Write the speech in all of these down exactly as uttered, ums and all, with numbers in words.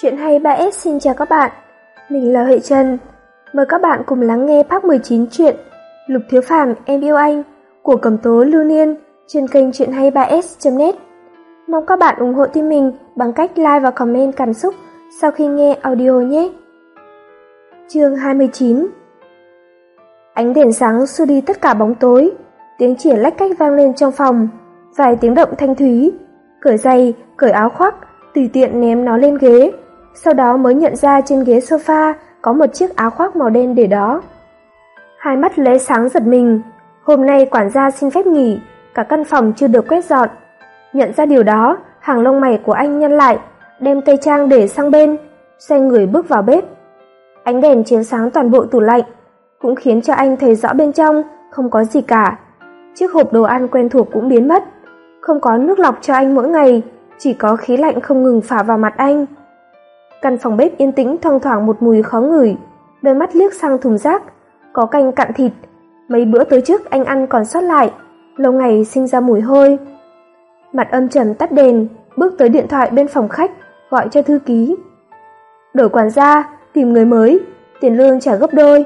Chuyện hay ba S xin chào các bạn, mình là Huệ Trần. Mời các bạn cùng lắng nghe part mười chín truyện Lục Thiếu Phàm Em Yêu Anh của Cẩm Tố Lưu Niên trên kênh chuyện hay ba S chấm net. Mong các bạn ủng hộ team mình bằng cách like và comment cảm xúc sau khi nghe audio nhé. Chương hai mươi chín. Ánh đèn sáng xua đi tất cả bóng tối, tiếng chỉa lách cách vang lên trong phòng, vài tiếng động thanh thúy, cởi giày, cởi áo khoác, tùy tiện ném nó lên ghế, sau đó mới nhận ra trên ghế sofa có một chiếc áo khoác màu đen để đó. Hai mắt lóe sáng giật mình, hôm nay quản gia xin phép nghỉ, cả căn phòng chưa được quét dọn. Nhận ra điều đó, hàng lông mày của anh nhăn lại, đem tây trang để sang bên, xoay người bước vào bếp. Ánh đèn chiếu sáng toàn bộ tủ lạnh, cũng khiến cho anh thấy rõ bên trong không có gì cả. Chiếc hộp đồ ăn quen thuộc cũng biến mất, không có nước lọc cho anh mỗi ngày, chỉ có khí lạnh không ngừng phả vào mặt anh. Căn phòng bếp yên tĩnh thoang thoảng một mùi khó ngửi, đôi mắt liếc sang thùng rác, có canh cặn thịt, mấy bữa tới trước anh ăn còn sót lại, lâu ngày sinh ra mùi hôi. Mặt âm trầm tắt đèn, bước tới điện thoại bên phòng khách, gọi cho thư ký. Đổi quản gia, tìm người mới, tiền lương trả gấp đôi.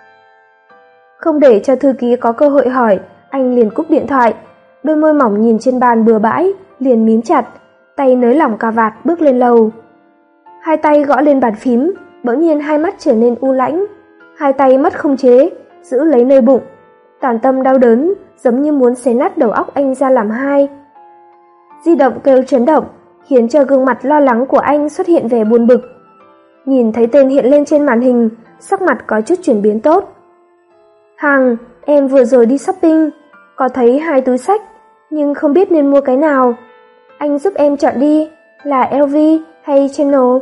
Không để cho thư ký có cơ hội hỏi, anh liền cúp điện thoại, đôi môi mỏng nhìn trên bàn bừa bãi, liền mím chặt, tay nới lỏng cà vạt bước lên lầu. Hai tay gõ lên bàn phím, bỗng nhiên hai mắt trở nên u lãnh, hai tay mất không chế, giữ lấy nơi bụng, toàn tâm đau đớn, giống như muốn xé nát đầu óc anh ra làm hai. Di động kêu chấn động, khiến cho gương mặt lo lắng của anh xuất hiện vẻ buồn bực. Nhìn thấy tên hiện lên trên màn hình, sắc mặt có chút chuyển biến tốt. Hằng, em vừa rồi đi shopping, có thấy hai túi xách, nhưng không biết nên mua cái nào. Anh giúp em chọn đi, là L V hay Chanel?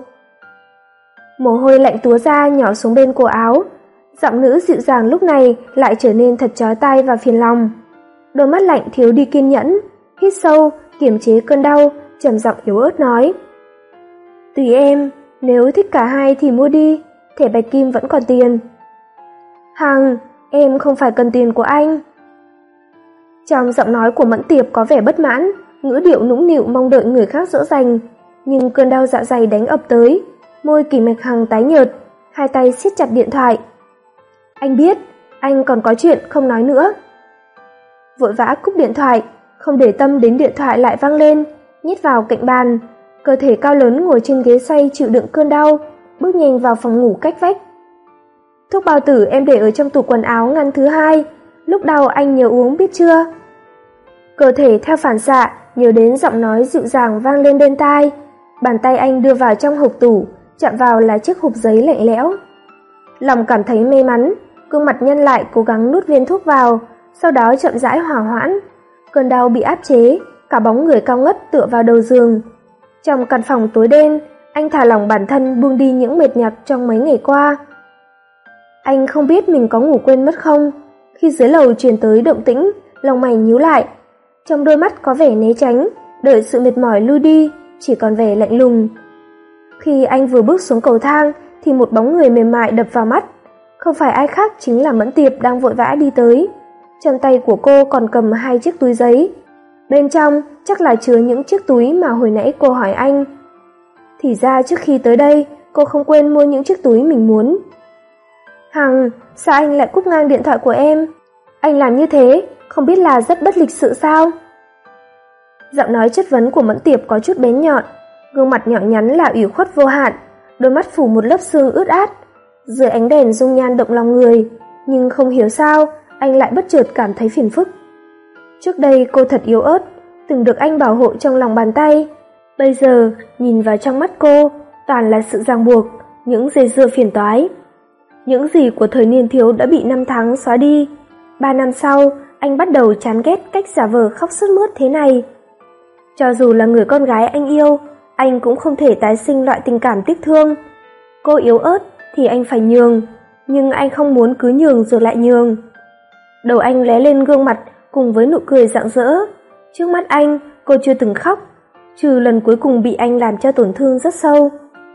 Mồ hôi lạnh túa ra nhỏ xuống bên cổ áo, giọng nữ dịu dàng lúc này lại trở nên thật chói tai và phiền lòng. Đôi mắt lạnh thiếu đi kiên nhẫn, hít sâu, kiềm chế cơn đau, trầm giọng yếu ớt nói. Tùy em, nếu thích cả hai thì mua đi, thẻ bạch kim vẫn còn tiền. Hằng, em không phải cần tiền của anh. Trong giọng nói của Mẫn Tiệp có vẻ bất mãn, ngữ điệu nũng nịu mong đợi người khác dỗ dành, nhưng cơn đau dạ dày đánh ập tới, môi Kỳ Mạch Hằng tái nhợt, hai tay siết chặt điện thoại. Anh biết, anh còn có chuyện không nói nữa. Vội vã cúp điện thoại, không để tâm đến điện thoại lại vang lên, nhét vào cạnh bàn, cơ thể cao lớn ngồi trên ghế xoay chịu đựng cơn đau, bước nhanh vào phòng ngủ cách vách. Thuốc bao tử em để ở trong tủ quần áo ngăn thứ hai, lúc đau anh nhớ uống biết chưa? Cơ thể theo phản xạ nhớ đến giọng nói dịu dàng vang lên bên tai, bàn tay anh đưa vào trong hộp tủ, chạm vào là chiếc hộp giấy lạnh lẽo. Lòng cảm thấy may mắn, gương mặt nhăn lại cố gắng nuốt viên thuốc vào, sau đó chậm rãi hòa hoãn. Cơn đau bị áp chế, cả bóng người cao ngất tựa vào đầu giường. Trong căn phòng tối đen, anh thả lỏng bản thân buông đi những mệt nhọc trong mấy ngày qua. Anh không biết mình có ngủ quên mất không, khi dưới lầu truyền tới động tĩnh, lông mày nhíu lại. Trong đôi mắt có vẻ né tránh, đợi sự mệt mỏi lui đi, chỉ còn vẻ lạnh lùng. Khi anh vừa bước xuống cầu thang thì một bóng người mềm mại đập vào mắt, không phải ai khác chính là Mẫn Tiệp đang vội vã đi tới. Trong tay của cô còn cầm hai chiếc túi giấy, bên trong chắc là chứa những chiếc túi mà hồi nãy cô hỏi anh. Thì ra trước khi tới đây, cô không quên mua những chiếc túi mình muốn. Hằng, sao anh lại cúp ngang điện thoại của em? Anh làm như thế, không biết là rất bất lịch sự sao? Giọng nói chất vấn của Mẫn Tiệp có chút bén nhọn, gương mặt nhỏ nhắn là ủy khuất vô hạn, đôi mắt phủ một lớp sương ướt át. Dưới ánh đèn dung nhan động lòng người, nhưng không hiểu sao, anh lại bất chợt cảm thấy phiền phức. Trước đây cô thật yếu ớt, từng được anh bảo hộ trong lòng bàn tay. Bây giờ, nhìn vào trong mắt cô, toàn là sự ràng buộc, những dây dưa phiền toái. Những gì của thời niên thiếu đã bị năm tháng xóa đi. Ba năm sau, anh bắt đầu chán ghét cách giả vờ khóc sướt mướt thế này. Cho dù là người con gái anh yêu, anh cũng không thể tái sinh loại tình cảm tiếc thương. Cô yếu ớt thì anh phải nhường, nhưng anh không muốn cứ nhường rồi lại nhường. Đầu anh lóe lên gương mặt cùng với nụ cười rạng rỡ. Trước mắt anh, cô chưa từng khóc, trừ lần cuối cùng bị anh làm cho tổn thương rất sâu.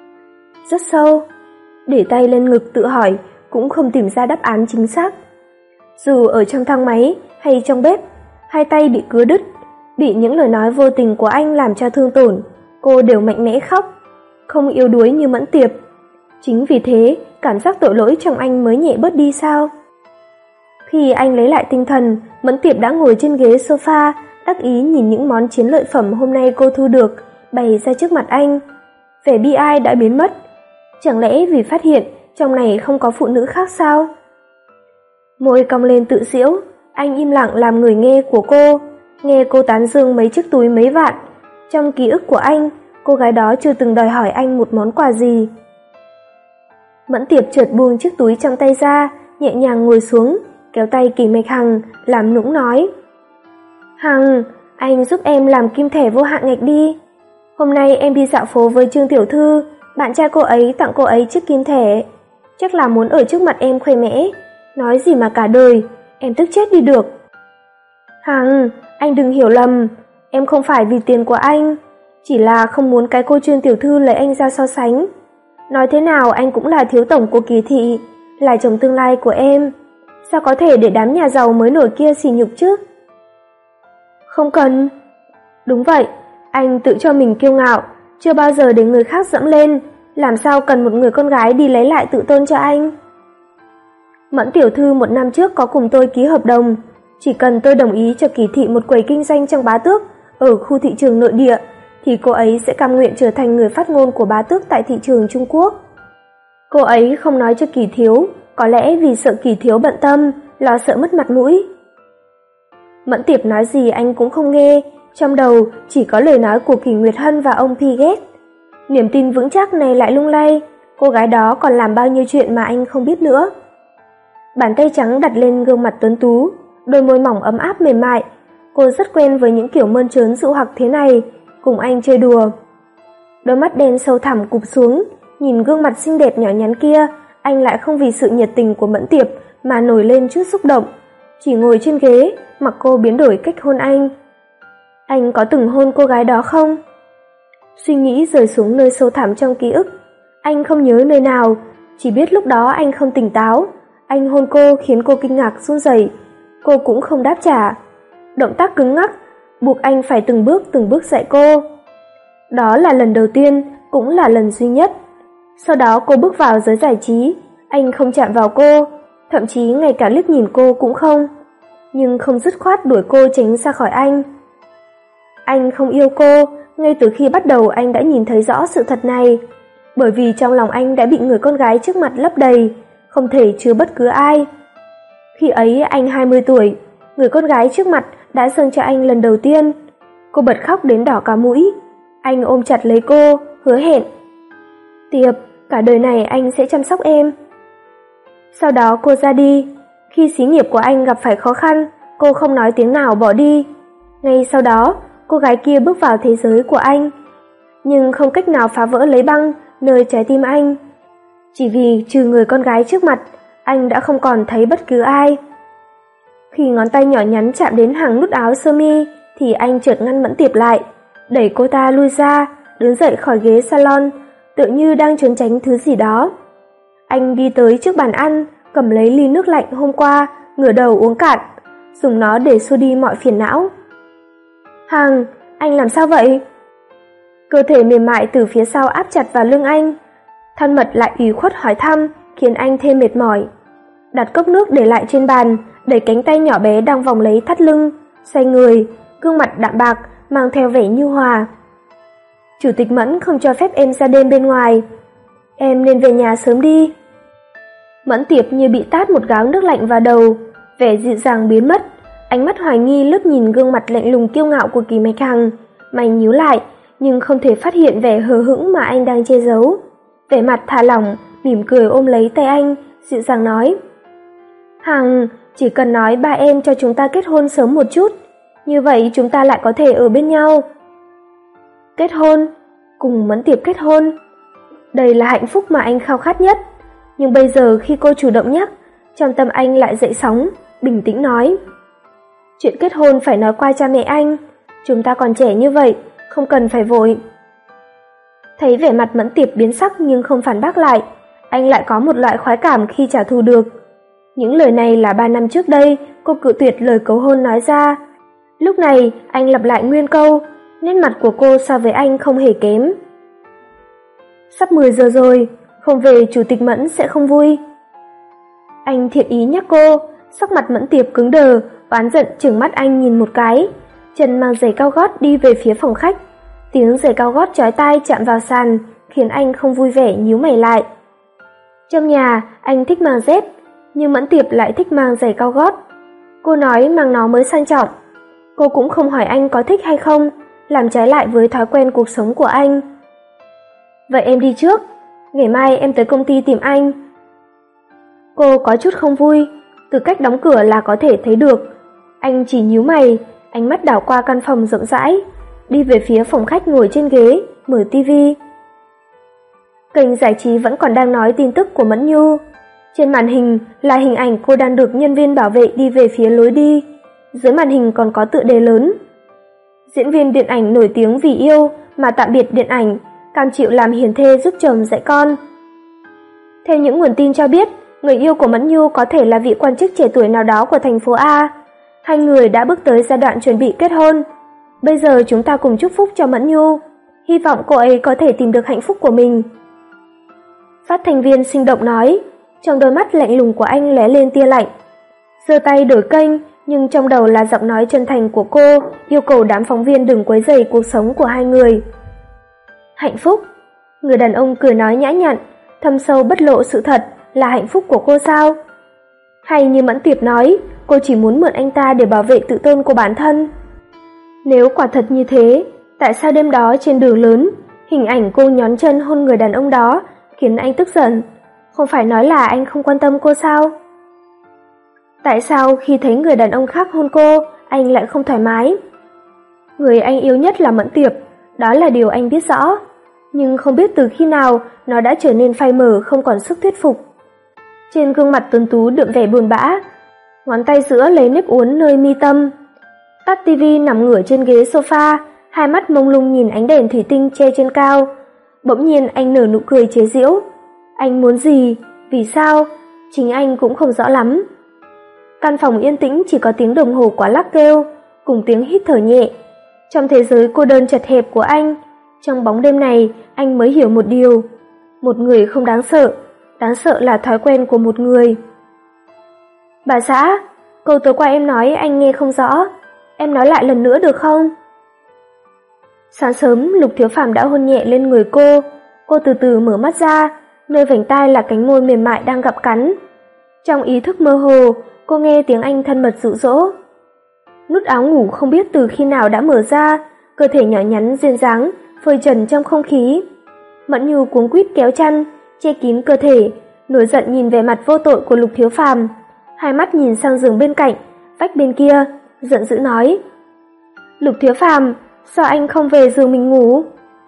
Rất sâu? Để tay lên ngực tự hỏi, cũng không tìm ra đáp án chính xác. Dù ở trong thang máy hay trong bếp, hai tay bị cứa đứt, bị những lời nói vô tình của anh làm cho thương tổn, cô đều mạnh mẽ khóc. không yếu đuối như Mẫn Tiệp. Chính vì thế, cảm giác tội lỗi trong anh mới nhẹ bớt đi sao? Khi anh lấy lại tinh thần, Mẫn Tiệp đã ngồi trên ghế sofa, đắc ý nhìn những món chiến lợi phẩm hôm nay cô thu được, bày ra trước mặt anh. Vẻ bi ai đã biến mất. Chẳng lẽ vì phát hiện trong này không có phụ nữ khác sao? Môi cong lên tự giễu, anh im lặng làm người nghe của cô, nghe cô tán dương mấy chiếc túi mấy vạn. Trong ký ức của anh, cô gái đó chưa từng đòi hỏi anh một món quà gì. Mẫn Tiệp chợt buông chiếc túi trong tay ra, nhẹ nhàng ngồi xuống, kéo tay Kỳ Mạch Hằng, làm nũng nói. Hằng, anh giúp em làm kim thẻ vô hạn ngạch đi. Hôm nay em đi dạo phố với Trương Tiểu Thư, bạn trai cô ấy tặng cô ấy chiếc kim thẻ. Chắc là muốn ở trước mặt em khoe mẽ, nói gì mà cả đời, em tức chết đi được. Hằng, anh đừng hiểu lầm, em không phải vì tiền của anh, chỉ là không muốn cái cô Trương Tiểu Thư lấy anh ra so sánh. Nói thế nào anh cũng là thiếu tổng của Kỳ thị, là chồng tương lai của em. Sao có thể để đám nhà giàu mới nổi kia sỉ nhục chứ? Không cần. Đúng vậy, anh tự cho mình kiêu ngạo, chưa bao giờ để người khác dẫm lên, làm sao cần một người con gái đi lấy lại tự tôn cho anh. Mẫn Tiểu Thư một năm trước có cùng tôi ký hợp đồng, chỉ cần tôi đồng ý cho Kỳ thị một quầy kinh doanh trong Bá Tước ở khu thị trường nội địa, thì cô ấy sẽ cam nguyện trở thành người phát ngôn của Bá Tước tại thị trường Trung Quốc. Cô ấy không nói cho Kỳ Thiếu, có lẽ vì sợ Kỳ Thiếu bận tâm, lo sợ mất mặt mũi. Mẫn Tiệp nói gì anh cũng không nghe, trong đầu chỉ có lời nói của Kỳ Nguyệt Hân và ông Piget. Niềm tin vững chắc này lại lung lay, cô gái đó còn làm bao nhiêu chuyện mà anh không biết nữa. Bàn tay trắng đặt lên gương mặt tuấn tú, đôi môi mỏng ấm áp mềm mại. Cô rất quen với những kiểu mơn trớn dụ hoặc thế này, cùng anh chơi đùa. Đôi mắt đen sâu thẳm cụp xuống, nhìn gương mặt xinh đẹp nhỏ nhắn kia, anh lại không vì sự nhiệt tình của Mẫn Tiệp mà nổi lên chút xúc động, chỉ ngồi trên ghế, mặc cô biến đổi cách hôn anh. Anh có từng hôn cô gái đó không? Suy nghĩ rời xuống nơi sâu thẳm trong ký ức. Anh không nhớ nơi nào, chỉ biết lúc đó anh không tỉnh táo. Anh hôn cô khiến cô kinh ngạc run rẩy, cô cũng không đáp trả. Động tác cứng ngắc, buộc anh phải từng bước từng bước dạy cô. Đó là lần đầu tiên, cũng là lần duy nhất. Sau đó cô bước vào giới giải trí, anh không chạm vào cô, thậm chí ngay cả liếc nhìn cô cũng không. Nhưng không dứt khoát đuổi cô tránh ra khỏi anh. Anh không yêu cô, ngay từ khi bắt đầu anh đã nhìn thấy rõ sự thật này. Bởi vì trong lòng anh đã bị người con gái trước mặt lấp đầy, không thể chứa bất cứ ai. Khi ấy anh hai mươi tuổi, người con gái trước mặt đã dâng cho anh lần đầu tiên. Cô bật khóc đến đỏ cả mũi. Anh ôm chặt lấy cô, hứa hẹn. Tiệp, cả đời này anh sẽ chăm sóc em. Sau đó cô ra đi. Khi xí nghiệp của anh gặp phải khó khăn, cô không nói tiếng nào bỏ đi. Ngay sau đó, cô gái kia bước vào thế giới của anh, nhưng không cách nào phá vỡ lấy băng nơi trái tim anh. Chỉ vì trừ người con gái trước mặt, anh đã không còn thấy bất cứ ai. Khi ngón tay nhỏ nhắn chạm đến hàng nút áo sơ mi, thì anh chợt ngăn Mẫn Tiệp lại, đẩy cô ta lui ra, đứng dậy khỏi ghế salon, tựa như đang trốn tránh thứ gì đó. Anh đi tới trước bàn ăn, cầm lấy ly nước lạnh hôm qua, ngửa đầu uống cạn, dùng nó để xua đi mọi phiền não. Hằng, anh làm sao vậy? Cơ thể mềm mại từ phía sau áp chặt vào lưng anh, thân mật lại ủy khuất hỏi thăm, khiến anh thêm mệt mỏi. Đặt cốc nước để lại trên bàn, đẩy cánh tay nhỏ bé đang vòng lấy thắt lưng, xoay người, gương mặt đạm bạc, mang theo vẻ nhu hòa. Chủ tịch Mẫn không cho phép em ra đêm bên ngoài. Em nên về nhà sớm đi. Mẫn Tiệp như bị tát một gáo nước lạnh vào đầu, vẻ dịu dàng biến mất, ánh mắt hoài nghi lướt nhìn gương mặt lạnh lùng kiêu ngạo của Kỳ Mạch Hằng, mày nhíu lại, nhưng không thể phát hiện vẻ hờ hững mà anh đang che giấu. Vẻ mặt thả lỏng, mỉm cười ôm lấy tay anh, dịu dàng nói: Hằng, chỉ cần nói ba em cho chúng ta kết hôn sớm một chút, như vậy chúng ta lại có thể ở bên nhau. Kết hôn? Cùng Mẫn Tiệp kết hôn? Đây là hạnh phúc mà anh khao khát nhất. Nhưng bây giờ khi cô chủ động nhắc, trong tâm anh lại dậy sóng, bình tĩnh nói: Chuyện kết hôn phải nói qua cha mẹ anh, chúng ta còn trẻ như vậy, không cần phải vội. Thấy vẻ mặt Mẫn Tiệp biến sắc nhưng không phản bác lại, anh lại có một loại khoái cảm khi trả thù được. Những lời này là ba năm trước đây cô cự tuyệt lời cầu hôn nói ra. Lúc này anh lặp lại nguyên câu, nét mặt của cô so với anh không hề kém. Sắp mười giờ rồi, không về Chủ tịch Mẫn sẽ không vui. Anh thiện ý nhắc cô, sắc mặt Mẫn Tiệp cứng đờ, oán giận trừng mắt anh nhìn một cái, chân mang giày cao gót đi về phía phòng khách. Tiếng giày cao gót chói tai chạm vào sàn, khiến anh không vui vẻ nhíu mày lại. Trong nhà, anh thích mang dép, nhưng Mẫn Tiệp lại thích mang giày cao gót. Cô nói mang nó mới sang trọng. Cô cũng không hỏi anh có thích hay không, làm trái lại với thói quen cuộc sống của anh. Vậy em đi trước, ngày mai em tới công ty tìm anh. Cô có chút không vui, từ cách đóng cửa là có thể thấy được. Anh chỉ nhíu mày, ánh mắt đảo qua căn phòng rộng rãi, đi về phía phòng khách ngồi trên ghế, mở tivi. Kênh giải trí vẫn còn đang nói tin tức của Mẫn Nhu. Trên màn hình là hình ảnh cô đang được nhân viên bảo vệ đi về phía lối đi. Dưới màn hình còn có tựa đề lớn: diễn viên điện ảnh nổi tiếng vì yêu mà tạm biệt điện ảnh, cam chịu làm hiền thê giúp chồng dạy con. Theo những nguồn tin cho biết, người yêu của Mẫn Nhu có thể là vị quan chức trẻ tuổi nào đó của thành phố A. Hai người đã bước tới giai đoạn chuẩn bị kết hôn. Bây giờ chúng ta cùng chúc phúc cho Mẫn Nhu, hy vọng cô ấy có thể tìm được hạnh phúc của mình. Phát thanh viên sinh động nói, trong đôi mắt lạnh lùng của anh lóe lên tia lạnh. Giơ tay đổi kênh, nhưng trong đầu là giọng nói chân thành của cô, yêu cầu đám phóng viên đừng quấy rầy cuộc sống của hai người. Hạnh phúc? Người đàn ông cười nói nhã nhặn, thâm sâu bất lộ sự thật, là hạnh phúc của cô sao? Hay như Mẫn Tiệp nói, cô chỉ muốn mượn anh ta để bảo vệ tự tôn của bản thân? Nếu quả thật như thế, tại sao đêm đó trên đường lớn, hình ảnh cô nhón chân hôn người đàn ông đó khiến anh tức giận? Không phải nói là anh không quan tâm cô sao? Tại sao khi thấy người đàn ông khác hôn cô, anh lại không thoải mái? Người anh yêu nhất là Mẫn Tiệp, đó là điều anh biết rõ. Nhưng không biết từ khi nào nó đã trở nên phai mờ, không còn sức thuyết phục. Trên gương mặt tuấn tú đượm vẻ buồn bã, ngón tay giữa lấy nếp uốn nơi mi tâm. Tắt tivi nằm ngửa trên ghế sofa, hai mắt mông lung nhìn ánh đèn thủy tinh treo trên cao. Bỗng nhiên anh nở nụ cười chế giễu. Anh muốn gì? Vì sao? Chính anh cũng không rõ lắm. Căn phòng yên tĩnh chỉ có tiếng đồng hồ quả lắc kêu, cùng tiếng hít thở nhẹ. Trong thế giới cô đơn chật hẹp của anh, trong bóng đêm này anh mới hiểu một điều. Một người không đáng sợ, đáng sợ là thói quen của một người. Bà xã, câu tối qua em nói anh nghe không rõ, em nói lại lần nữa được không? Sáng sớm Lục Thiếu Phàm đã hôn nhẹ lên người cô. Cô từ từ mở mắt ra, nơi vành tai là cánh môi mềm mại đang gặm cắn. Trong ý thức mơ hồ, cô nghe tiếng anh thân mật dụ dỗ. Nút áo ngủ không biết từ khi nào đã mở ra, cơ thể nhỏ nhắn duyên dáng phơi trần trong không khí. Mẫn Nhu cuống quýt kéo chăn, che kín cơ thể, nổi giận nhìn về mặt vô tội của Lục Thiếu Phàm, hai mắt nhìn sang giường bên cạnh, vách bên kia, giận dữ nói: "Lục Thiếu Phàm, sao anh không về giường mình ngủ?"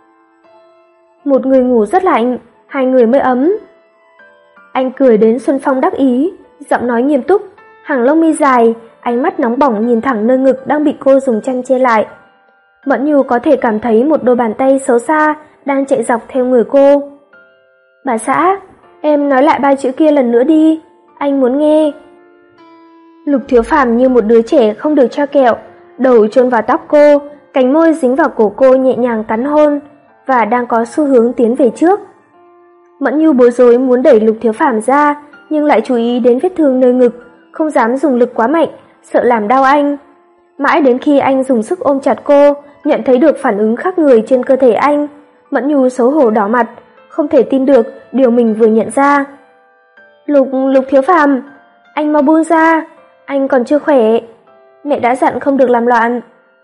Một người ngủ rất lạnh, hai người mới ấm. Anh cười đến xuân phong đắc ý, giọng nói nghiêm túc, hàng lông mi dài, ánh mắt nóng bỏng nhìn thẳng nơi ngực đang bị cô dùng chăn che lại. Mẫn Nhu có thể cảm thấy một đôi bàn tay xấu xa đang chạy dọc theo người cô. "Bà xã, em nói lại ba chữ kia lần nữa đi, anh muốn nghe." Lục Thiếu Phàm như một đứa trẻ không được cho kẹo, đầu chôn vào tóc cô, cánh môi dính vào cổ cô nhẹ nhàng cắn hôn, và đang có xu hướng tiến về trước. Mẫn Nhu bối rối muốn đẩy Lục Thiếu Phàm ra, nhưng lại chú ý đến vết thương nơi ngực, không dám dùng lực quá mạnh, sợ làm đau anh. Mãi đến khi anh dùng sức ôm chặt cô, nhận thấy được phản ứng khác người trên cơ thể anh, Mẫn Nhu xấu hổ đỏ mặt, không thể tin được điều mình vừa nhận ra. Lục, Lục Thiếu Phàm, anh mau buông ra, anh còn chưa khỏe. Mẹ đã dặn không được làm loạn.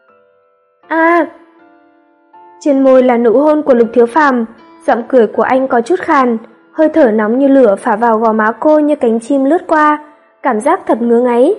À! Trên môi là nụ hôn của Lục Thiếu Phàm, giọng cười của anh có chút khàn, hơi thở nóng như lửa phả vào gò má cô như cánh chim lướt qua, cảm giác thật ngứa ngáy.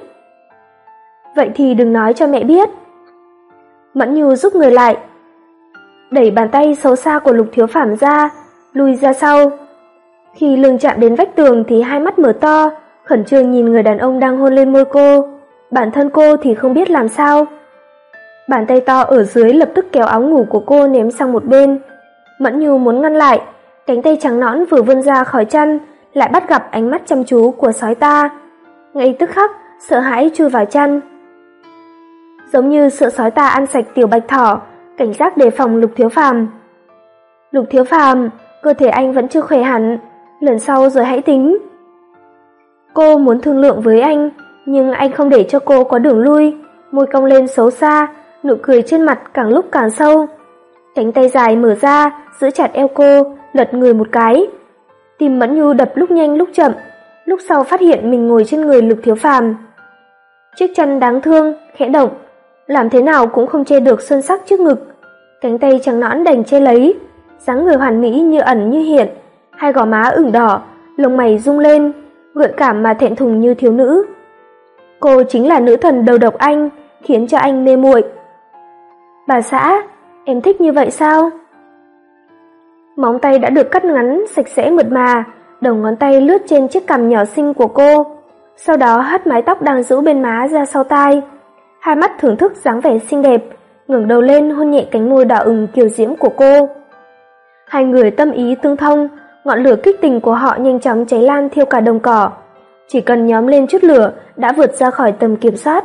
Vậy thì đừng nói cho mẹ biết. Mẫn Nhu rút người lại, đẩy bàn tay xấu xa của Lục Thiếu Phàm ra, lùi ra sau. Khi lưng chạm đến vách tường thì hai mắt mở to, khẩn trương nhìn người đàn ông đang hôn lên môi cô. Bản thân cô thì không biết làm sao. Bàn tay to ở dưới lập tức kéo áo ngủ của cô ném sang một bên. Mẫn Nhu muốn ngăn lại, cánh tay trắng nõn vừa vươn ra khỏi chăn, lại bắt gặp ánh mắt chăm chú của sói ta. Ngay tức khắc, sợ hãi chui vào chăn. Giống như sợ sói ta ăn sạch tiểu bạch thỏ, cảnh giác đề phòng Lục Thiếu Phàm. Lục Thiếu Phàm, cơ thể anh vẫn chưa khỏe hẳn, lần sau rồi hãy tính. Cô muốn thương lượng với anh, nhưng anh không để cho cô có đường lui, môi cong lên xấu xa, nụ cười trên mặt càng lúc càng sâu. Cánh tay dài mở ra, giữ chặt eo cô, lật người một cái. Tim Mẫn Nhu đập lúc nhanh lúc chậm, lúc sau phát hiện mình ngồi trên người Lục Thiếu Phàm. Chiếc chân đáng thương, khẽ động, làm thế nào cũng không che được xuân sắc trước ngực. Cánh tay trắng nõn đành che lấy, dáng người hoàn mỹ như ẩn như hiện, hai gò má ửng đỏ, lông mày rung lên, gợi cảm mà thẹn thùng như thiếu nữ. Cô chính là nữ thần đầu độc anh, khiến cho anh mê muội. Bà xã, em thích như vậy sao? Móng tay đã được cắt ngắn, sạch sẽ mượt mà, đầu ngón tay lướt trên chiếc cằm nhỏ xinh của cô, sau đó hất mái tóc đang rũ bên má ra sau tai. Hai mắt thưởng thức dáng vẻ xinh đẹp, ngẩng đầu lên hôn nhẹ cánh môi đỏ ửng kiều diễm của cô. Hai người tâm ý tương thông, ngọn lửa kích tình của họ nhanh chóng cháy lan thiêu cả đồng cỏ. Chỉ cần nhóm lên chút lửa đã vượt ra khỏi tầm kiểm soát.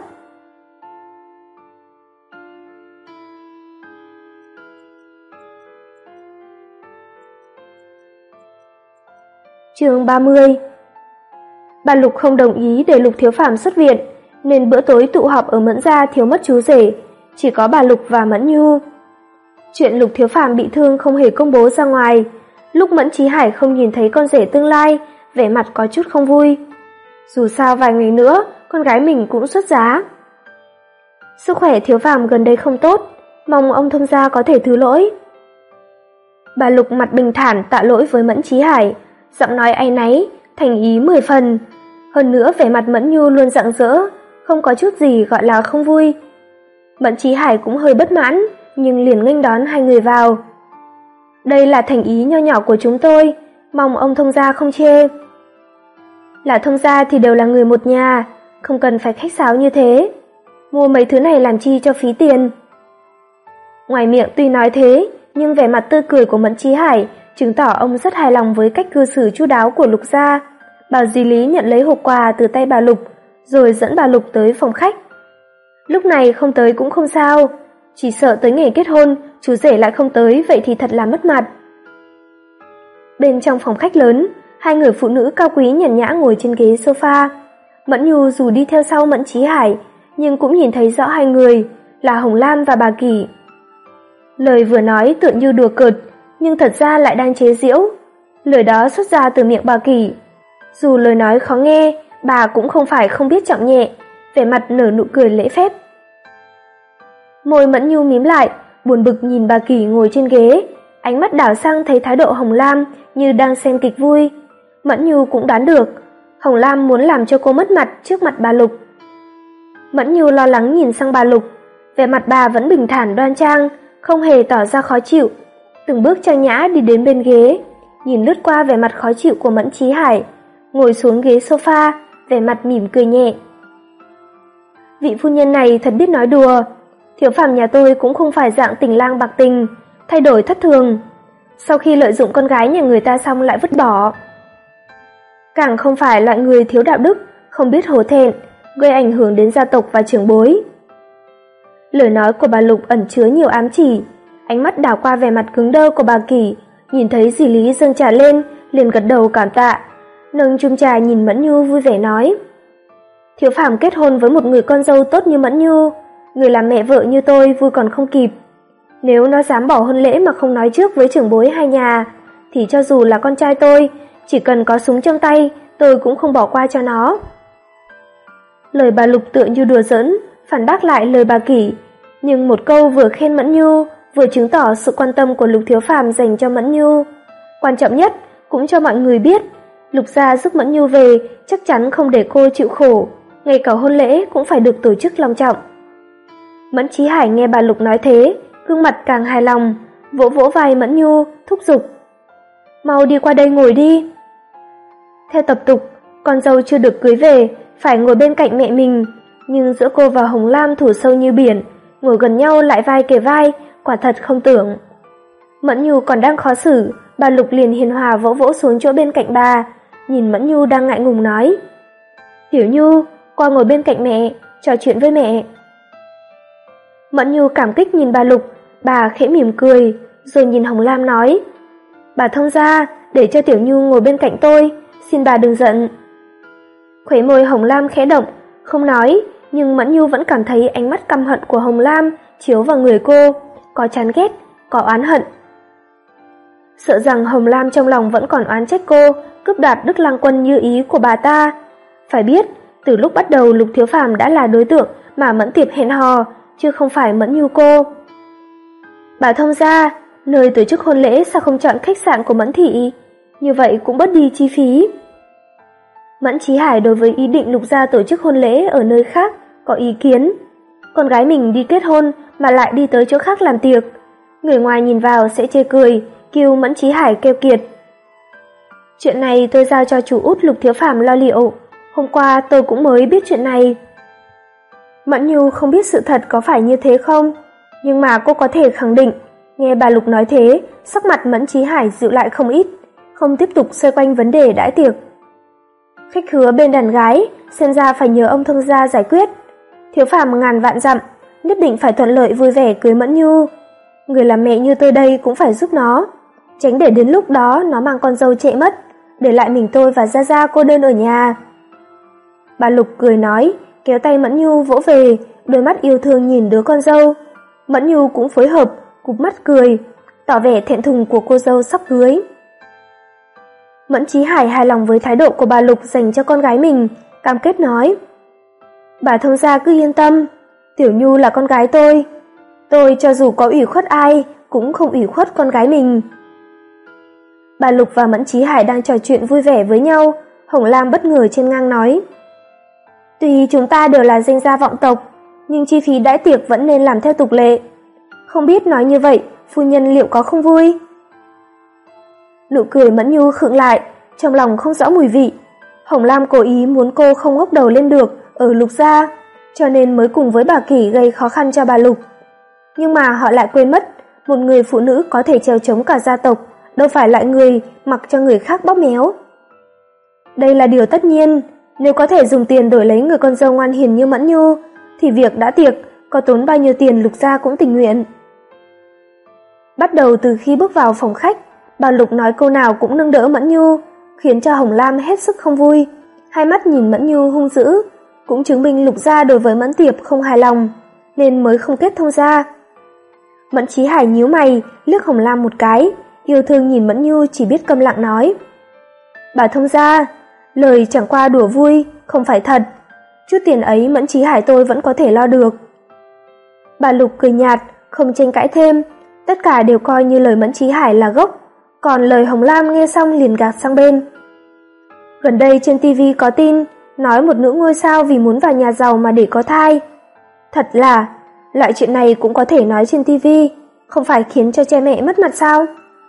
Chương ba mươi. Bà Lục không đồng ý để Lục Thiếu Phàm xuất viện, nên bữa tối tụ họp ở Mẫn gia thiếu mất chú rể, chỉ có bà Lục và Mẫn Nhu. Chuyện Lục Thiếu Phàm bị thương không hề công bố ra ngoài. Lúc Mẫn Chí Hải không nhìn thấy con rể tương lai, vẻ mặt có chút không vui. Dù sao vài ngày nữa, con gái mình cũng xuất giá. Sức khỏe Thiếu Phàm gần đây không tốt, mong ông thông gia có thể thứ lỗi. Bà Lục mặt bình thản tạ lỗi với Mẫn Chí Hải, giọng nói áy náy, thành ý mười phần. Hơn nữa vẻ mặt Mẫn Nhu luôn rạng rỡ, không có chút gì gọi là không vui. Mẫn Chí Hải cũng hơi bất mãn, nhưng liền nghênh đón hai người vào. Đây là thành ý nho nhỏ của chúng tôi, mong ông thông gia không chê. Là thông gia thì đều là người một nhà, không cần phải khách sáo như thế. Mua mấy thứ này làm chi cho phí tiền. Ngoài miệng tuy nói thế, nhưng vẻ mặt tươi cười của Mẫn Chí Hải chứng tỏ ông rất hài lòng với cách cư xử chu đáo của Lục gia. Bảo dì Lý nhận lấy hộp quà từ tay bà Lục, rồi dẫn bà Lục tới phòng khách. Lúc này không tới cũng không sao, chỉ sợ tới ngày kết hôn, chú rể lại không tới, vậy thì thật là mất mặt. Bên trong phòng khách lớn, hai người phụ nữ cao quý nhàn nhã ngồi trên ghế sofa. Mẫn Nhu dù đi theo sau Mẫn Chí Hải, nhưng cũng nhìn thấy rõ hai người, là Hồng Lam và bà Kỷ. Lời vừa nói tựa như đùa cợt, nhưng thật ra lại đang chế giễu. Lời đó xuất ra từ miệng bà Kỷ. Dù lời nói khó nghe, bà cũng không phải không biết trọng nhẹ, vẻ mặt nở nụ cười lễ phép. Môi Mẫn Nhu mím lại, buồn bực nhìn bà Kỷ ngồi trên ghế, ánh mắt đảo sang thấy thái độ Hồng Lam như đang xem kịch vui. Mẫn Nhu cũng đoán được, Hồng Lam muốn làm cho cô mất mặt trước mặt bà Lục. Mẫn Nhu lo lắng nhìn sang bà Lục, vẻ mặt bà vẫn bình thản đoan trang, không hề tỏ ra khó chịu. Từng bước trang nhã đi đến bên ghế, nhìn lướt qua vẻ mặt khó chịu của Mẫn Chí Hải, ngồi xuống ghế sofa, vẻ mặt mỉm cười nhẹ. Vị phu nhân này thật biết nói đùa, Thiếu Phàm nhà tôi cũng không phải dạng tình lang bạc tình, thay đổi thất thường. Sau khi lợi dụng con gái nhà người ta xong lại vứt bỏ. Càng không phải loại người thiếu đạo đức, không biết hổ thẹn, gây ảnh hưởng đến gia tộc và trưởng bối. Lời nói của bà Lục ẩn chứa nhiều ám chỉ, ánh mắt đảo qua vẻ mặt cứng đơ của bà Kỷ, nhìn thấy dì Lý dâng trà lên, liền gật đầu cảm tạ, nâng chung trà nhìn Mẫn Nhu vui vẻ nói: Thiếu Phàm kết hôn với một người con dâu tốt như Mẫn Nhu, người làm mẹ vợ như tôi vui còn không kịp. Nếu nó dám bỏ hôn lễ mà không nói trước với trưởng bối hai nhà, thì cho dù là con trai tôi, chỉ cần có súng trong tay, tôi cũng không bỏ qua cho nó. Lời bà Lục tựa như đùa giỡn, phản bác lại lời bà Kỷ, nhưng một câu vừa khen Mẫn Nhu, vừa chứng tỏ sự quan tâm của Lục Thiếu Phàm dành cho Mẫn Nhu. Quan trọng nhất, cũng cho mọi người biết, Lục gia giúp Mẫn Nhu về, chắc chắn không để cô chịu khổ, ngay cả hôn lễ cũng phải được tổ chức long trọng. Mẫn Chí Hải nghe bà Lục nói thế, gương mặt càng hài lòng, vỗ vỗ vai Mẫn Nhu, thúc giục: Mau đi qua đây ngồi đi. Theo tập tục, con dâu chưa được cưới về, phải ngồi bên cạnh mẹ mình, nhưng giữa cô và Hồng Lam thủ sâu như biển, ngồi gần nhau lại vai kề vai, quả thật không tưởng. Mẫn Nhu còn đang khó xử, bà Lục liền hiền hòa vỗ vỗ xuống chỗ bên cạnh bà, nhìn Mẫn Nhu đang ngại ngùng nói: Tiểu Nhu, qua ngồi bên cạnh mẹ, trò chuyện với mẹ. Mẫn Nhu cảm kích nhìn bà Lục, bà khẽ mỉm cười, rồi nhìn Hồng Lam nói: Bà thông gia, để cho Tiểu Nhu ngồi bên cạnh tôi, xin bà đừng giận. Khuỷu môi Hồng Lam khẽ động, không nói, nhưng Mẫn Nhu vẫn cảm thấy ánh mắt căm hận của Hồng Lam chiếu vào người cô, có chán ghét, có oán hận. Sợ rằng Hồng Lam trong lòng vẫn còn oán trách cô cướp đoạt Đức Lang Quân như ý của bà ta. Phải biết, từ lúc bắt đầu Lục Thiếu Phàm đã là đối tượng mà Mẫn Tiệp hẹn hò, chứ không phải Mẫn Nhu cô. Bà thông gia, nơi tổ chức hôn lễ sao không chọn khách sạn của Mẫn thị, như vậy cũng bớt đi chi phí. Mẫn Chí Hải đối với ý định Lục gia tổ chức hôn lễ ở nơi khác có ý kiến. Con gái mình đi kết hôn mà lại đi tới chỗ khác làm tiệc, người ngoài nhìn vào sẽ chê cười, kêu Mẫn Chí Hải keo kiệt. Chuyện này tôi giao cho chủ út Lục Thiếu Phàm lo liệu, hôm qua tôi cũng mới biết chuyện này. Mẫn Nhu không biết sự thật có phải như thế không, nhưng mà cô có thể khẳng định, nghe bà Lục nói thế, sắc mặt Mẫn Chí Hải dịu lại không ít, không tiếp tục xoay quanh vấn đề đãi tiệc. Khách khứa bên đàn gái, xem ra phải nhờ ông thông gia giải quyết. Thiếu Phàm ngàn vạn dặm, nhất định phải thuận lợi vui vẻ cưới Mẫn Nhu. Người làm mẹ như tôi đây cũng phải giúp nó, tránh để đến lúc đó nó mang con dâu chạy mất, để lại mình tôi và Gia Gia cô đơn ở nhà. Bà Lục cười nói, kéo tay Mẫn Nhu vỗ về, đôi mắt yêu thương nhìn đứa con dâu. Mẫn Nhu cũng phối hợp, cụp mắt cười, tỏ vẻ thẹn thùng của cô dâu sắp cưới. Mẫn Chí Hải hài lòng với thái độ của bà Lục dành cho con gái mình, cam kết nói: bà thông gia cứ yên tâm, Tiểu Nhu là con gái tôi, tôi cho dù có ủy khuất ai cũng không ủy khuất con gái mình. Bà Lục và Mẫn Chí Hải đang trò chuyện vui vẻ với nhau, Hồng Lam bất ngờ chen ngang nói: tuy chúng ta đều là danh gia vọng tộc, nhưng chi phí đãi tiệc vẫn nên làm theo tục lệ. Không biết nói như vậy, phu nhân liệu có không vui? Nụ cười Mẫn Nhu khựng lại, trong lòng không rõ mùi vị. Hồng Lam cố ý muốn cô không ngóc đầu lên được ở Lục gia, cho nên mới cùng với bà Kỷ gây khó khăn cho bà Lục. Nhưng mà họ lại quên mất, một người phụ nữ có thể trèo chống cả gia tộc, đâu phải lại người mặc cho người khác bóp méo. Đây là điều tất nhiên, nếu có thể dùng tiền đổi lấy người con dâu ngoan hiền như Mẫn Nhu, thì việc đã tiệc, có tốn bao nhiêu tiền Lục gia cũng tình nguyện. Bắt đầu từ khi bước vào phòng khách, bà Lục nói câu nào cũng nâng đỡ Mẫn Nhu, khiến cho Hồng Lam hết sức không vui, hai mắt nhìn Mẫn Nhu hung dữ, cũng chứng minh Lục gia đối với Mẫn Tiệp không hài lòng, nên mới không kết thông gia. Mẫn Chí Hải nhíu mày, liếc Hồng Lam một cái, yêu thương nhìn Mẫn Nhu chỉ biết câm lặng nói: bà thông gia, lời chẳng qua đùa vui, không phải thật, chút tiền ấy Mẫn Chí Hải tôi vẫn có thể lo được. Bà Lục cười nhạt, không tranh cãi thêm, tất cả đều coi như lời Mẫn Chí Hải là gốc, còn lời Hồng Lam nghe xong liền gạt sang bên. Gần đây trên ti vi có tin, nói một nữ ngôi sao vì muốn vào nhà giàu mà để có thai. Thật là, loại chuyện này cũng có thể nói trên ti vi, không phải khiến cho cha mẹ mất mặt sao?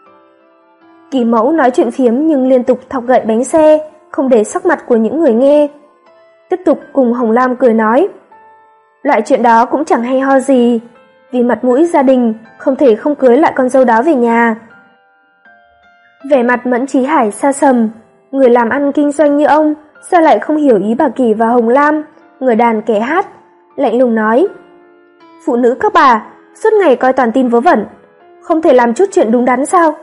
Kỳ Mẫu nói chuyện phiếm nhưng liên tục thọc gậy bánh xe, không để sắc mặt của những người nghe. Tiếp tục cùng Hồng Lam cười nói: loại chuyện đó cũng chẳng hay ho gì, vì mặt mũi gia đình không thể không cưới lại con dâu đó về nhà. Vẻ mặt Mẫn Chí Hải xa sầm, người làm ăn kinh doanh như ông sao lại không hiểu ý bà Kỳ và Hồng Lam, người đàn kẻ hát, lạnh lùng nói: phụ nữ các bà suốt ngày coi toàn tin vớ vẩn, không thể làm chút chuyện đúng đắn sao?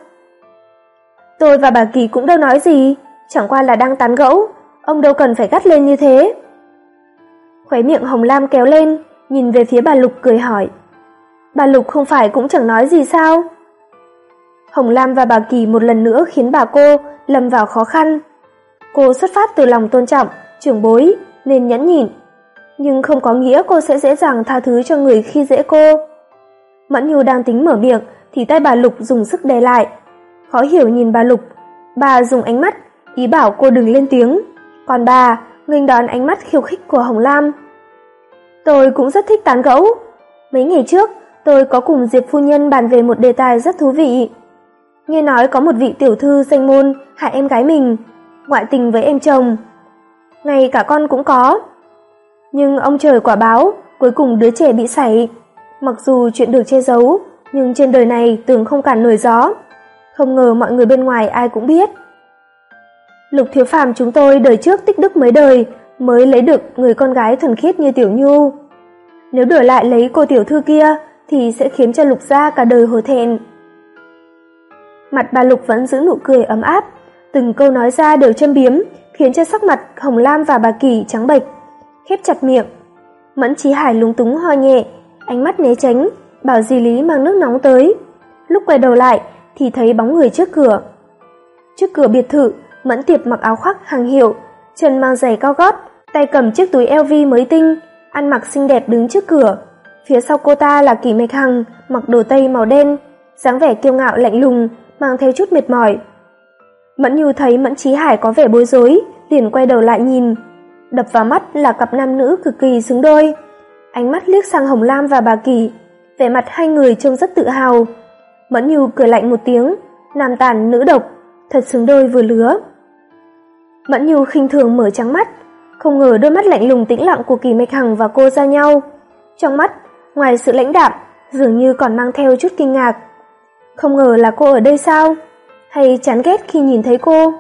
Tôi và bà Kỳ cũng đâu nói gì, chẳng qua là đang tán gẫu, ông đâu cần phải gắt lên như thế. Khóe miệng Hồng Lam kéo lên, nhìn về phía bà Lục cười hỏi: bà Lục không phải cũng chẳng nói gì sao? Hồng Lam và bà Kỳ một lần nữa khiến bà cô lâm vào khó khăn. Cô xuất phát từ lòng tôn trọng trưởng bối nên nhẫn nhịn, nhưng không có nghĩa cô sẽ dễ dàng tha thứ cho người khi dễ cô. Mẫn Nhu đang tính mở miệng thì tay bà Lục dùng sức đè lại. Khó hiểu nhìn bà Lục, bà dùng ánh mắt ý bảo cô đừng lên tiếng, còn bà nghênh đón ánh mắt khiêu khích của Hồng Lam. Tôi cũng rất thích tán gẫu. Mấy ngày trước, tôi có cùng Diệp phu nhân bàn về một đề tài rất thú vị. Nghe nói có một vị tiểu thư danh môn hại em gái mình, ngoại tình với em chồng. Ngay cả con cũng có. Nhưng ông trời quả báo, cuối cùng đứa trẻ bị sảy. Mặc dù chuyện được che giấu, nhưng trên đời này tường không cản nổi gió. Không ngờ mọi người bên ngoài ai cũng biết. Lục Thiếu Phàm chúng tôi đời trước tích đức mấy đời mới lấy được người con gái thuần khiết như Tiểu Nhu. Nếu đổi lại lấy cô tiểu thư kia thì sẽ khiến cho Lục gia cả đời hổ thẹn. Mặt bà Lục vẫn giữ nụ cười ấm áp, từng câu nói ra đều châm biếm, khiến cho sắc mặt Hồng Lam và bà Kỳ trắng bệch, khép chặt miệng. Mẫn Chí Hải lúng túng ho nhẹ, ánh mắt né tránh, bảo dì Lý mang nước nóng tới. Lúc quay đầu lại thì thấy bóng người trước cửa. Trước cửa biệt thự, Mẫn Tiệp mặc áo khoác hàng hiệu, chân mang giày cao gót, tay cầm chiếc túi eo vi mới tinh, ăn mặc xinh đẹp đứng trước cửa. Phía sau cô ta là Kỷ Mạch Hằng, mặc đồ tây màu đen, dáng vẻ kiêu ngạo lạnh lùng, mang theo chút mệt mỏi. Mẫn Nhu thấy Mẫn Chí Hải có vẻ bối rối, liền quay đầu lại nhìn. Đập vào mắt là cặp nam nữ cực kỳ xứng đôi. Ánh mắt liếc sang Hồng Lam và bà Kỳ, vẻ mặt hai người trông rất tự hào. Mẫn Nhu cười lạnh một tiếng, nam tàn nữ độc, thật xứng đôi vừa lứa. Mẫn Nhu khinh thường mở trắng mắt, không ngờ đôi mắt lạnh lùng tĩnh lặng của Kỷ Mạch Hằng và cô giao nhau. Trong mắt, ngoài sự lãnh đạm, dường như còn mang theo chút kinh ngạc. Không ngờ là cô ở đây sao? Hay chán ghét khi nhìn thấy cô?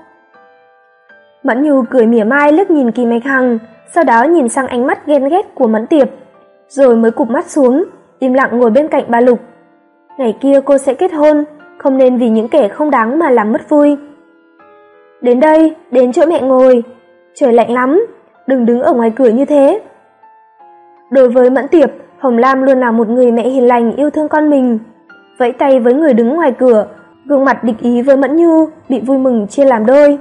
Mẫn Nhu cười mỉa mai liếc nhìn Kỷ Mạch Hằng, sau đó nhìn sang ánh mắt ghen ghét của Mẫn Tiệp, rồi mới cụp mắt xuống, im lặng ngồi bên cạnh bà Lục. Ngày kia cô sẽ kết hôn, không nên vì những kẻ không đáng mà làm mất vui. Đến đây, đến chỗ mẹ ngồi. Trời lạnh lắm, đừng đứng ở ngoài cửa như thế. Đối với Mẫn Tiệp, Hồng Lam luôn là một người mẹ hiền lành yêu thương con mình. Vẫy tay với người đứng ngoài cửa, gương mặt địch ý với Mẫn Nhu bị vui mừng chia làm đôi.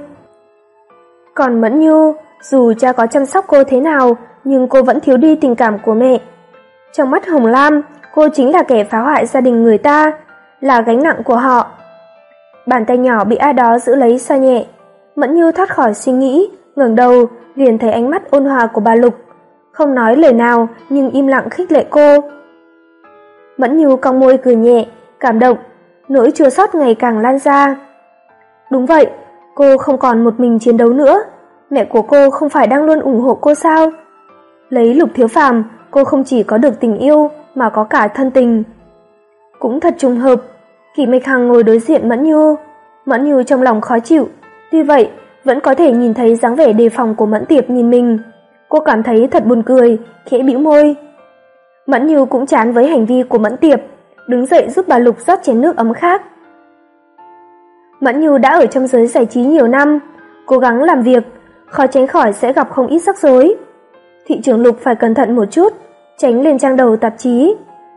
Còn Mẫn Nhu, dù cha có chăm sóc cô thế nào, nhưng cô vẫn thiếu đi tình cảm của mẹ. Trong mắt Hồng Lam, cô chính là kẻ phá hoại gia đình người ta, là gánh nặng của họ. Bàn tay nhỏ bị ai đó giữ lấy xoa nhẹ. Mẫn Nhu thoát khỏi suy nghĩ, ngẩng đầu, liền thấy ánh mắt ôn hòa của bà Lục, không nói lời nào nhưng im lặng khích lệ cô. Mẫn Nhu cong môi cười nhẹ, cảm động, nỗi chua xót ngày càng lan ra. Đúng vậy, cô không còn một mình chiến đấu nữa, mẹ của cô không phải đang luôn ủng hộ cô sao? Lấy Lục Thiếu Phàm, cô không chỉ có được tình yêu mà có cả thân tình. Cũng thật trùng hợp, Kỷ Mạch Hằng ngồi đối diện Mẫn Nhu. Mẫn Nhu trong lòng khó chịu, tuy vậy vẫn có thể nhìn thấy dáng vẻ đề phòng của Mẫn Tiệp nhìn mình. Cô cảm thấy thật buồn cười, khẽ bĩu môi. Mẫn Nhu cũng chán với hành vi của Mẫn Tiệp, đứng dậy giúp bà Lục rót chén nước ấm khác. Mẫn Nhu đã ở trong giới giải trí nhiều năm, cố gắng làm việc, khó tránh khỏi sẽ gặp không ít rắc rối. Thị trưởng Lục phải cẩn thận một chút, tránh lên trang đầu tạp chí.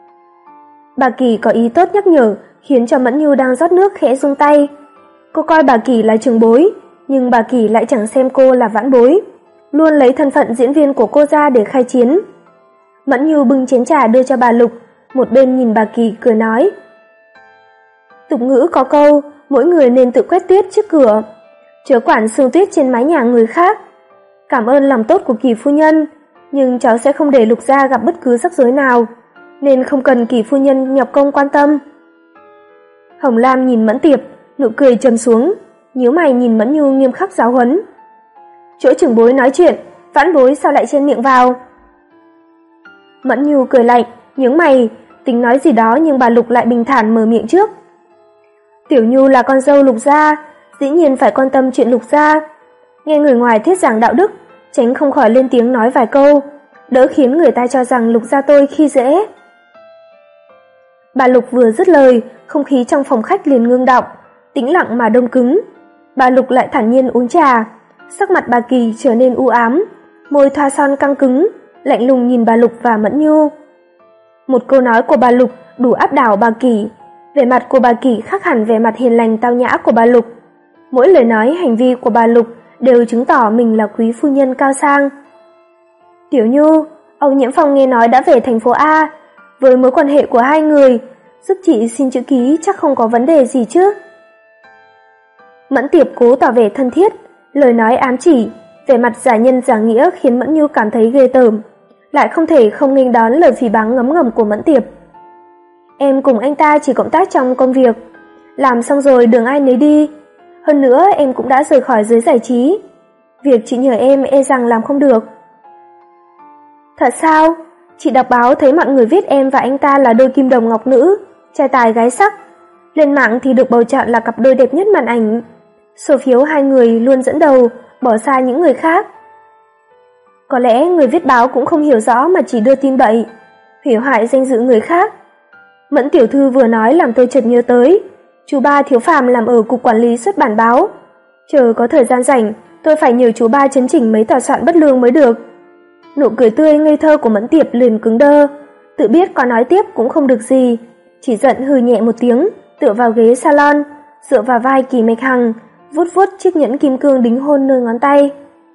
Bà Kỳ có ý tốt nhắc nhở, khiến cho Mẫn Nhu đang rót nước khẽ rung tay. Cô coi bà Kỳ là trưởng bối, nhưng bà Kỳ lại chẳng xem cô là vãn bối, luôn lấy thân phận diễn viên của cô ra để khai chiến. Mẫn Nhu bưng chén trà đưa cho bà Lục, một bên nhìn bà Kỳ cười nói. Tục ngữ có câu, mỗi người nên tự quét tuyết trước cửa, chớ quản sương tuyết trên mái nhà người khác. Cảm ơn lòng tốt của Kỳ phu nhân, nhưng cháu sẽ không để Lục gia gặp bất cứ rắc rối nào, nên không cần Kỳ phu nhân nhọc công quan tâm. Hồng Lam nhìn Mẫn Tiệp, nụ cười trầm xuống, nhíu mày nhìn Mẫn Nhu nghiêm khắc giáo huấn. Chỗ trưởng bối nói chuyện, vãn bối sao lại chen miệng vào? Mẫn Nhu cười lạnh, nhướng mày, tính nói gì đó nhưng bà Lục lại bình thản mở miệng trước. Tiểu Nhu là con dâu Lục gia, dĩ nhiên phải quan tâm chuyện Lục gia. Nghe người ngoài thuyết giảng đạo đức, tránh không khỏi lên tiếng nói vài câu, đỡ khiến người ta cho rằng Lục gia tôi khi dễ. Bà Lục vừa dứt lời, không khí trong phòng khách liền ngưng động, tĩnh lặng mà đông cứng. Bà Lục lại thản nhiên uống trà, sắc mặt bà Kỳ trở nên u ám, môi thoa son căng cứng, lạnh lùng nhìn bà Lục và Mẫn Nhu. Một câu nói của bà Lục đủ áp đảo bà Kỳ, vẻ mặt của bà Kỳ khác hẳn vẻ mặt hiền lành tao nhã của bà Lục. Mỗi lời nói hành vi của bà Lục đều chứng tỏ mình là quý phu nhân cao sang. Tiểu Nhu, ông Nhiễm Phong nghe nói đã về thành phố A, với mối quan hệ của hai người, giúp chị xin chữ ký chắc không có vấn đề gì chứ? Mẫn Tiệp cố tỏ vẻ thân thiết, lời nói ám chỉ, vẻ mặt giả nhân giả nghĩa khiến Mẫn Nhu cảm thấy ghê tởm, lại không thể không nghênh đón lời phỉ báng ngấm ngầm của Mẫn Tiệp. Em cùng anh ta chỉ cộng tác trong công việc, làm xong rồi đường ai nấy đi. Hơn nữa em cũng đã rời khỏi giới giải trí, việc chị nhờ em e rằng làm không được. Thật sao? Chị đọc báo thấy mọi người viết em và anh ta là đôi kim đồng ngọc nữ, trai tài gái sắc. Lên mạng thì được bầu chọn là cặp đôi đẹp nhất màn ảnh. Số phiếu hai người luôn dẫn đầu, bỏ xa những người khác. Có lẽ người viết báo cũng không hiểu rõ mà chỉ đưa tin bậy, hủy hoại danh dự người khác. Mẫn tiểu thư vừa nói làm tôi chợt nhớ tới, Chú ba Thiếu Phàm làm ở cục quản lý xuất bản báo. Chờ có thời gian rảnh, tôi phải nhờ chú ba chấn chỉnh mấy tòa soạn bất lương mới được. Nụ cười tươi ngây thơ của Mẫn Tiệp liền cứng đơ, tự biết có nói tiếp cũng không được gì, chỉ giận hừ nhẹ một tiếng, tựa vào ghế salon, dựa vào vai Kỳ Mạch Hằng, vuốt vuốt chiếc nhẫn kim cương đính hôn nơi ngón tay.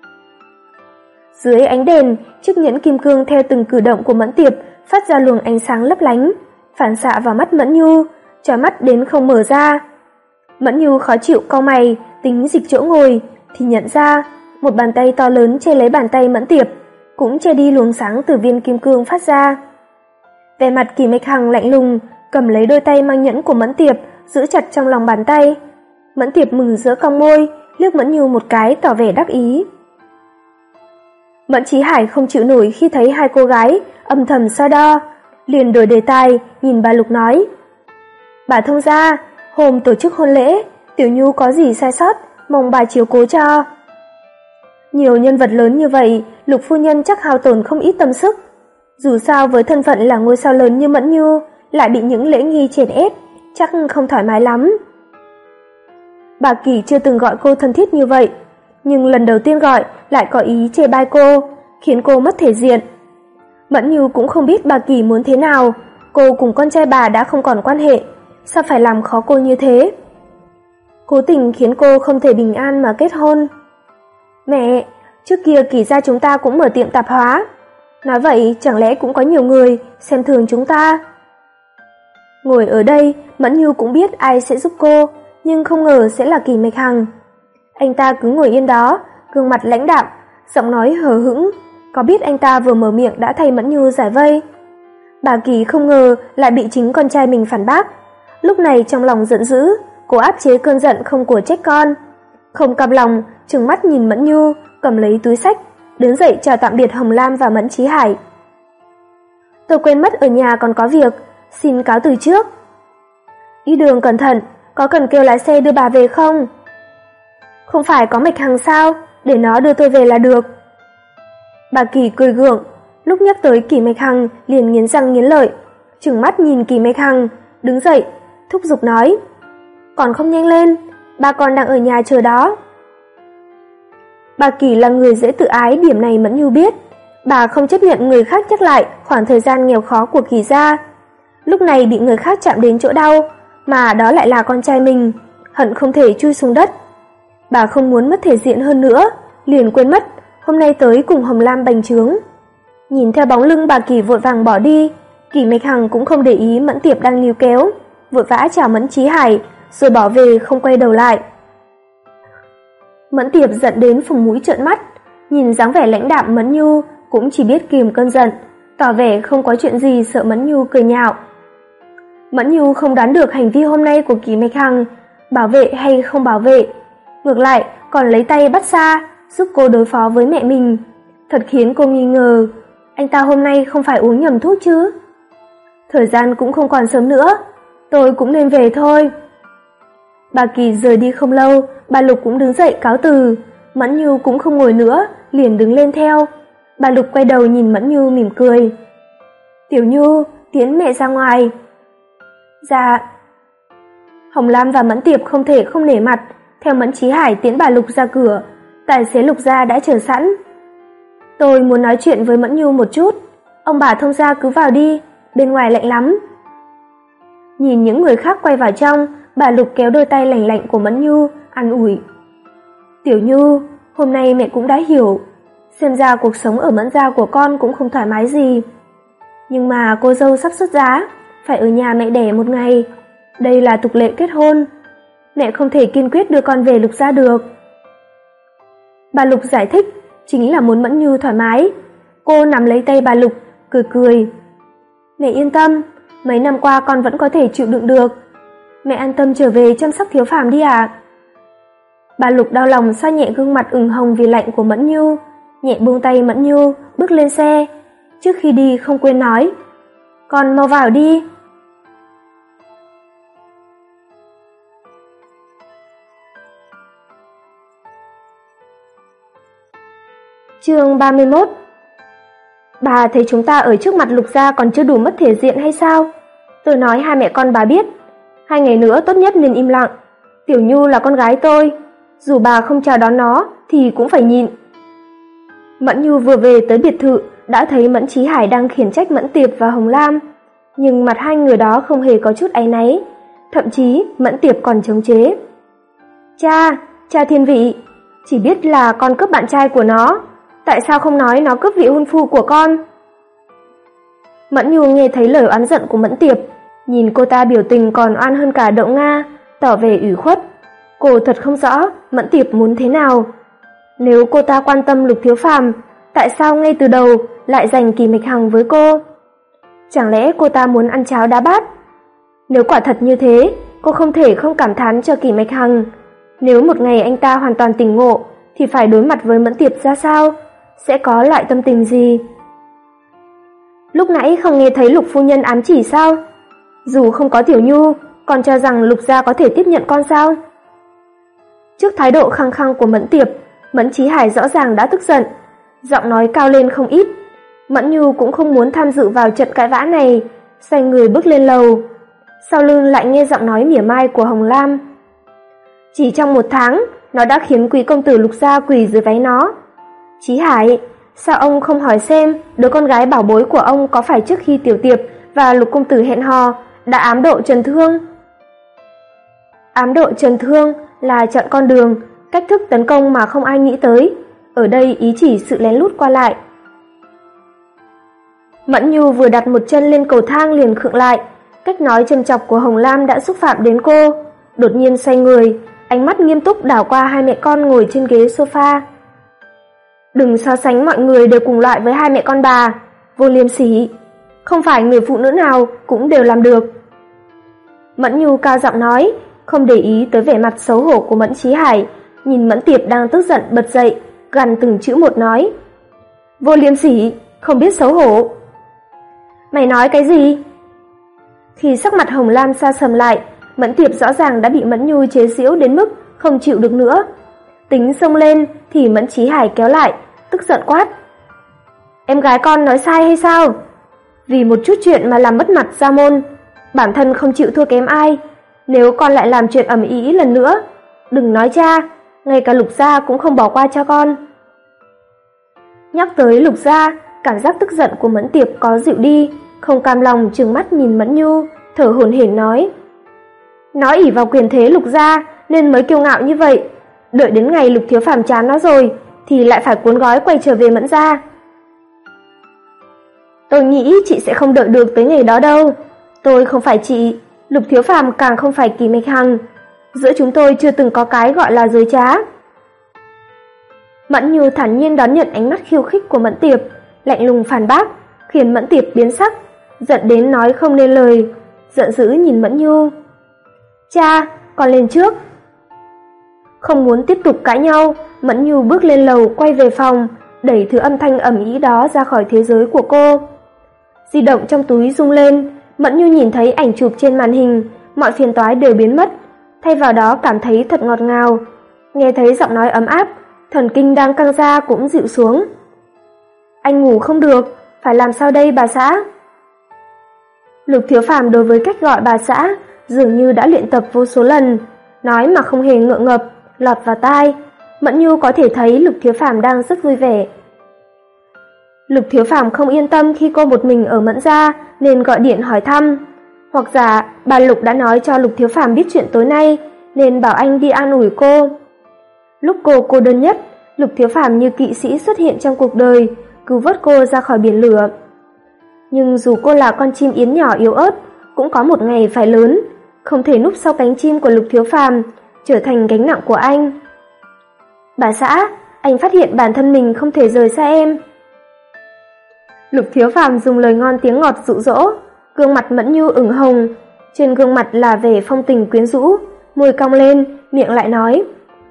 Dưới ánh đèn, chiếc nhẫn kim cương theo từng cử động của Mẫn Tiệp phát ra luồng ánh sáng lấp lánh, phản xạ vào mắt Mẫn Nhu, chói mắt đến không mở ra. Mẫn Nhu khó chịu cau mày, tính dịch chỗ ngồi, thì nhận ra một bàn tay to lớn che lấy bàn tay Mẫn Tiệp, cũng che đi luồng sáng từ viên kim cương phát ra. Vẻ mặt Kỳ Mạch Hằng lạnh lùng, cầm lấy đôi tay mang nhẫn của Mẫn Tiệp, giữ chặt trong lòng bàn tay. Mẫn Tiệp mừng rỡ cong môi, liếc Mẫn Nhu một cái tỏ vẻ đắc ý. Mẫn Chí Hải không chịu nổi khi thấy hai cô gái âm thầm so đo, liền đổi đề tài, nhìn bà Lục nói: "Bà thông gia, hôm tổ chức hôn lễ, Tiểu Nhu có gì sai sót, mong bà chiếu cố cho." Nhiều nhân vật lớn như vậy, Lục phu nhân chắc hao tổn không ít tâm sức. Dù sao với thân phận là ngôi sao lớn như Mẫn Nhu, lại bị những lễ nghi chèn ép, chắc không thoải mái lắm. Bà Kỳ chưa từng gọi cô thân thiết như vậy, nhưng lần đầu tiên gọi lại có ý chê bai cô, khiến cô mất thể diện. Mẫn Nhu cũng không biết bà Kỳ muốn thế nào, cô cùng con trai bà đã không còn quan hệ, sao phải làm khó cô như thế? Cố tình khiến cô không thể bình an mà kết hôn. Mẹ, trước kia Kỳ gia chúng ta cũng mở tiệm tạp hóa. Nói vậy chẳng lẽ cũng có nhiều người xem thường chúng ta? Ngồi ở đây, Mẫn Nhu cũng biết ai sẽ giúp cô, nhưng không ngờ sẽ là Kỳ Mạch Hằng. Anh ta cứ ngồi yên đó, gương mặt lãnh đạm, giọng nói hờ hững, có biết anh ta vừa mở miệng đã thay Mẫn Nhu giải vây. Bà Kỳ không ngờ lại bị chính con trai mình phản bác. Lúc này trong lòng giận dữ, cô áp chế cơn giận không của trách con. Không cam lòng, trừng mắt nhìn Mẫn Nhu, cầm lấy túi xách, đứng dậy chào tạm biệt Hồng Lam và Mẫn Chí Hải. "Tôi quên mất ở nhà còn có việc, xin cáo từ trước." "Đi đường cẩn thận, có cần kêu lái xe đưa bà về không?" "Không phải có Mạch Hằng sao, để nó đưa tôi về là được." Bà Kỳ cười gượng, lúc nhắc tới Kỳ Mạch Hằng liền nghiến răng nghiến lợi, trừng mắt nhìn Kỳ Mạch Hằng, đứng dậy, thúc giục nói: "Còn không nhanh lên, ba con đang ở nhà chờ đó." Bà Kỳ là người dễ tự ái, điểm này Mẫn Nhu biết. Bà không chấp nhận người khác nhắc lại khoảng thời gian nghèo khó của Kỳ gia. Lúc này bị người khác chạm đến chỗ đau, mà đó lại là con trai mình, hận không thể chui xuống đất. Bà không muốn mất thể diện hơn nữa, liền quên mất hôm nay tới cùng Hồng Lam bành trướng. Nhìn theo bóng lưng bà Kỳ vội vàng bỏ đi, Kỳ Mạch Hằng cũng không để ý Mẫn Tiệp đang níu kéo, vội vã chào Mẫn Chí Hải rồi bỏ về không quay đầu lại. Mẫn Tiệp giận đến phùng mũi trợn mắt, nhìn dáng vẻ lãnh đạm Mẫn Nhu cũng chỉ biết kìm cơn giận, tỏ vẻ không có chuyện gì, sợ Mẫn Nhu cười nhạo. Mẫn Nhu không đoán được hành vi hôm nay của Kỳ Mạch Hằng, bảo vệ hay không bảo vệ, ngược lại còn lấy tay bắt xa, giúp cô đối phó với mẹ mình, thật khiến cô nghi ngờ, anh ta hôm nay không phải uống nhầm thuốc chứ? Thời gian cũng không còn sớm nữa, tôi cũng nên về thôi. Bà Kỳ rời đi không lâu, bà Lục cũng đứng dậy cáo từ, Mẫn Nhu cũng không ngồi nữa, liền đứng lên theo. Bà Lục quay đầu nhìn Mẫn Nhu mỉm cười. "Tiểu Nhu, tiến mẹ ra ngoài." "Dạ." Hồng Lam và Mẫn Tiệp không thể không nể mặt, theo Mẫn Chí Hải tiến bà Lục ra cửa. Tài xế Lục gia đã chờ sẵn. "Tôi muốn nói chuyện với Mẫn Nhu một chút, ông bà thông gia cứ vào đi, bên ngoài lạnh lắm." Nhìn những người khác quay vào trong, bà Lục kéo đôi tay lành lạnh của Mẫn Nhu, an ủi. "Tiểu Nhu, hôm nay mẹ cũng đã hiểu, xem ra cuộc sống ở Mẫn gia của con cũng không thoải mái gì. Nhưng mà cô dâu sắp xuất giá, phải ở nhà mẹ đẻ một ngày, đây là tục lệ kết hôn. Mẹ không thể kiên quyết đưa con về Lục gia được." Bà Lục giải thích, chính là muốn Mẫn Nhu thoải mái. Cô nắm lấy tay bà Lục, cười cười. "Mẹ yên tâm, mấy năm qua con vẫn có thể chịu đựng được. Mẹ an tâm trở về chăm sóc Thiếu Phàm đi ạ." Bà Lục đau lòng xoa nhẹ gương mặt ửng hồng vì lạnh của Mẫn Nhu, nhẹ buông tay Mẫn Nhu, bước lên xe. Trước khi đi không quên nói, "Con mau vào đi." Chương ba mươi mốt. "Bà thấy chúng ta ở trước mặt Lục gia còn chưa đủ mất thể diện hay sao? Tôi nói hai mẹ con bà biết, Hai ngày nữa tốt nhất nên im lặng. Tiểu Nhu là con gái tôi, dù bà không chào đón nó thì cũng phải nhịn. Mẫn Nhu vừa về tới biệt thự đã thấy Mẫn Chí Hải đang khiển trách Mẫn Tiệp và Hồng Lam, nhưng mặt hai người đó không hề có chút áy náy, thậm chí Mẫn Tiệp còn chống chế. Cha, cha thiên vị, chỉ biết là con cướp bạn trai của nó, tại sao không nói nó cướp vị hôn phu của con? Mẫn Nhu nghe thấy lời oán giận của Mẫn Tiệp, nhìn cô ta biểu tình còn oan hơn cả Đậu Nga, tỏ vẻ ủy khuất. Cô thật không rõ Mẫn Tiệp muốn thế nào. Nếu cô ta quan tâm Lục Thiếu Phàm, tại sao ngay từ đầu lại giành Kỳ Mạch Hằng với cô? Chẳng lẽ cô ta muốn ăn cháo đá bát? Nếu quả thật như thế, cô không thể không cảm thán cho Kỳ Mạch Hằng. Nếu một ngày anh ta hoàn toàn tỉnh ngộ, thì phải đối mặt với Mẫn Tiệp ra sao? Sẽ có loại tâm tình gì? Lúc nãy không nghe thấy Lục phu nhân ám chỉ sao? Dù không có Tiểu Nhu, còn cho rằng Lục gia có thể tiếp nhận con sao? Trước thái độ khăng khăng của Mẫn Tiệp, Mẫn Chí Hải rõ ràng đã tức giận, giọng nói cao lên không ít. Mẫn Nhu cũng không muốn tham dự vào trận cãi vã này, xoay người bước lên lầu. Sau lưng lại nghe giọng nói mỉa mai của Hồng Lam. Chỉ trong một tháng, nó đã khiến quý công tử Lục gia quỳ dưới váy nó. Chí Hải, sao ông không hỏi xem đứa con gái bảo bối của ông có phải trước khi Tiểu Tiệp và Lục công tử hẹn hò đã ám độ Trần Thương? Ám độ Trần Thương là chọn con đường, cách thức tấn công mà không ai nghĩ tới. Ở đây ý chỉ sự lén lút qua lại. Mẫn Nhu vừa đặt một chân lên cầu thang liền khựng lại. Cách nói châm chọc của Hồng Lam đã xúc phạm đến cô. Đột nhiên xoay người, ánh mắt nghiêm túc đảo qua hai mẹ con ngồi trên ghế sofa. Đừng so sánh mọi người đều cùng loại với hai mẹ con bà, vô liêm sỉ. Không phải người phụ nữ nào cũng đều làm được. Mẫn Nhu cao giọng nói, không để ý tới vẻ mặt xấu hổ của Mẫn Chí Hải, nhìn Mẫn Tiệp đang tức giận bật dậy, gằn từng chữ một nói. Vô liêm sỉ, không biết xấu hổ. Mày nói cái gì? Khi sắc mặt Hồng Lam sa sầm lại, Mẫn Tiệp rõ ràng đã bị Mẫn Nhu chế giễu đến mức không chịu được nữa. Tính xông lên thì Mẫn Chí Hải kéo lại, tức giận quát. Em gái con nói sai hay sao? Vì một chút chuyện mà làm mất mặt gia môn, bản thân không chịu thua kém ai. Nếu con lại làm chuyện ầm ĩ lần nữa, đừng nói cha, ngay cả Lục gia cũng không bỏ qua cho con. Nhắc tới Lục gia, cảm giác tức giận của Mẫn Tiệp có dịu đi, không cam lòng trừng mắt nhìn Mẫn Nhu, thở hổn hển nói. Nó ỷ vào quyền thế Lục gia nên mới kiêu ngạo như vậy, đợi đến ngày Lục Thiếu Phàm chán nó rồi thì lại phải cuốn gói quay trở về Mẫn gia. Tôi nghĩ chị sẽ không đợi được tới ngày đó đâu. Tôi không phải chị, Lục Thiếu Phàm càng không phải Kỳ Mạch Hằng. Giữa chúng tôi chưa từng có cái gọi là dối trá. Mẫn Nhu thản nhiên đón nhận ánh mắt khiêu khích của Mẫn Tiệp, lạnh lùng phản bác, khiến Mẫn Tiệp biến sắc, giận đến nói không nên lời, giận dữ nhìn Mẫn Nhu. Cha, con lên trước. Không muốn tiếp tục cãi nhau, Mẫn Nhu bước lên lầu quay về phòng, đẩy thứ âm thanh ầm ĩ đó ra khỏi thế giới của cô. Di động trong túi rung lên, Mẫn Nhu nhìn thấy ảnh chụp trên màn hình, mọi phiền toái đều biến mất, thay vào đó cảm thấy thật ngọt ngào. Nghe thấy giọng nói ấm áp, thần kinh đang căng ra cũng dịu xuống. Anh ngủ không được, phải làm sao đây bà xã? Lục Thiếu Phàm đối với cách gọi bà xã dường như đã luyện tập vô số lần, nói mà không hề ngượng ngập, lọt vào tai. Mẫn Nhu có thể thấy Lục Thiếu Phàm đang rất vui vẻ. Lục Thiếu Phàm không yên tâm khi cô một mình ở Mẫn gia nên gọi điện hỏi thăm. Hoặc giả bà Lục đã nói cho Lục Thiếu Phàm biết chuyện tối nay nên bảo anh đi an ủi cô. Lúc cô cô đơn nhất, Lục Thiếu Phàm như kỵ sĩ xuất hiện trong cuộc đời, cứu vớt cô ra khỏi biển lửa. Nhưng dù cô là con chim yến nhỏ yếu ớt, cũng có một ngày phải lớn, không thể núp sau cánh chim của Lục Thiếu Phàm, trở thành gánh nặng của anh. Bà xã, anh phát hiện bản thân mình không thể rời xa em. Lục Thiếu Phàm dùng lời ngon tiếng ngọt dụ dỗ, gương mặt Mẫn Nhu ửng hồng, trên gương mặt là vẻ phong tình quyến rũ, môi cong lên, miệng lại nói.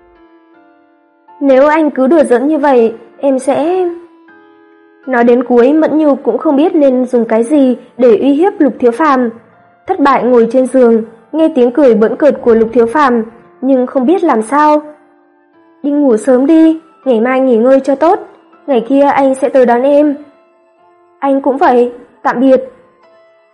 Nếu anh cứ đùa giỡn như vậy, em sẽ... Nói đến cuối, Mẫn Nhu cũng không biết nên dùng cái gì để uy hiếp Lục Thiếu Phàm. Thất bại ngồi trên giường, nghe tiếng cười bỡn cợt của Lục Thiếu Phàm, nhưng không biết làm sao. Đi ngủ sớm đi, ngày mai nghỉ ngơi cho tốt, ngày kia anh sẽ tới đón em. Anh cũng vậy, tạm biệt.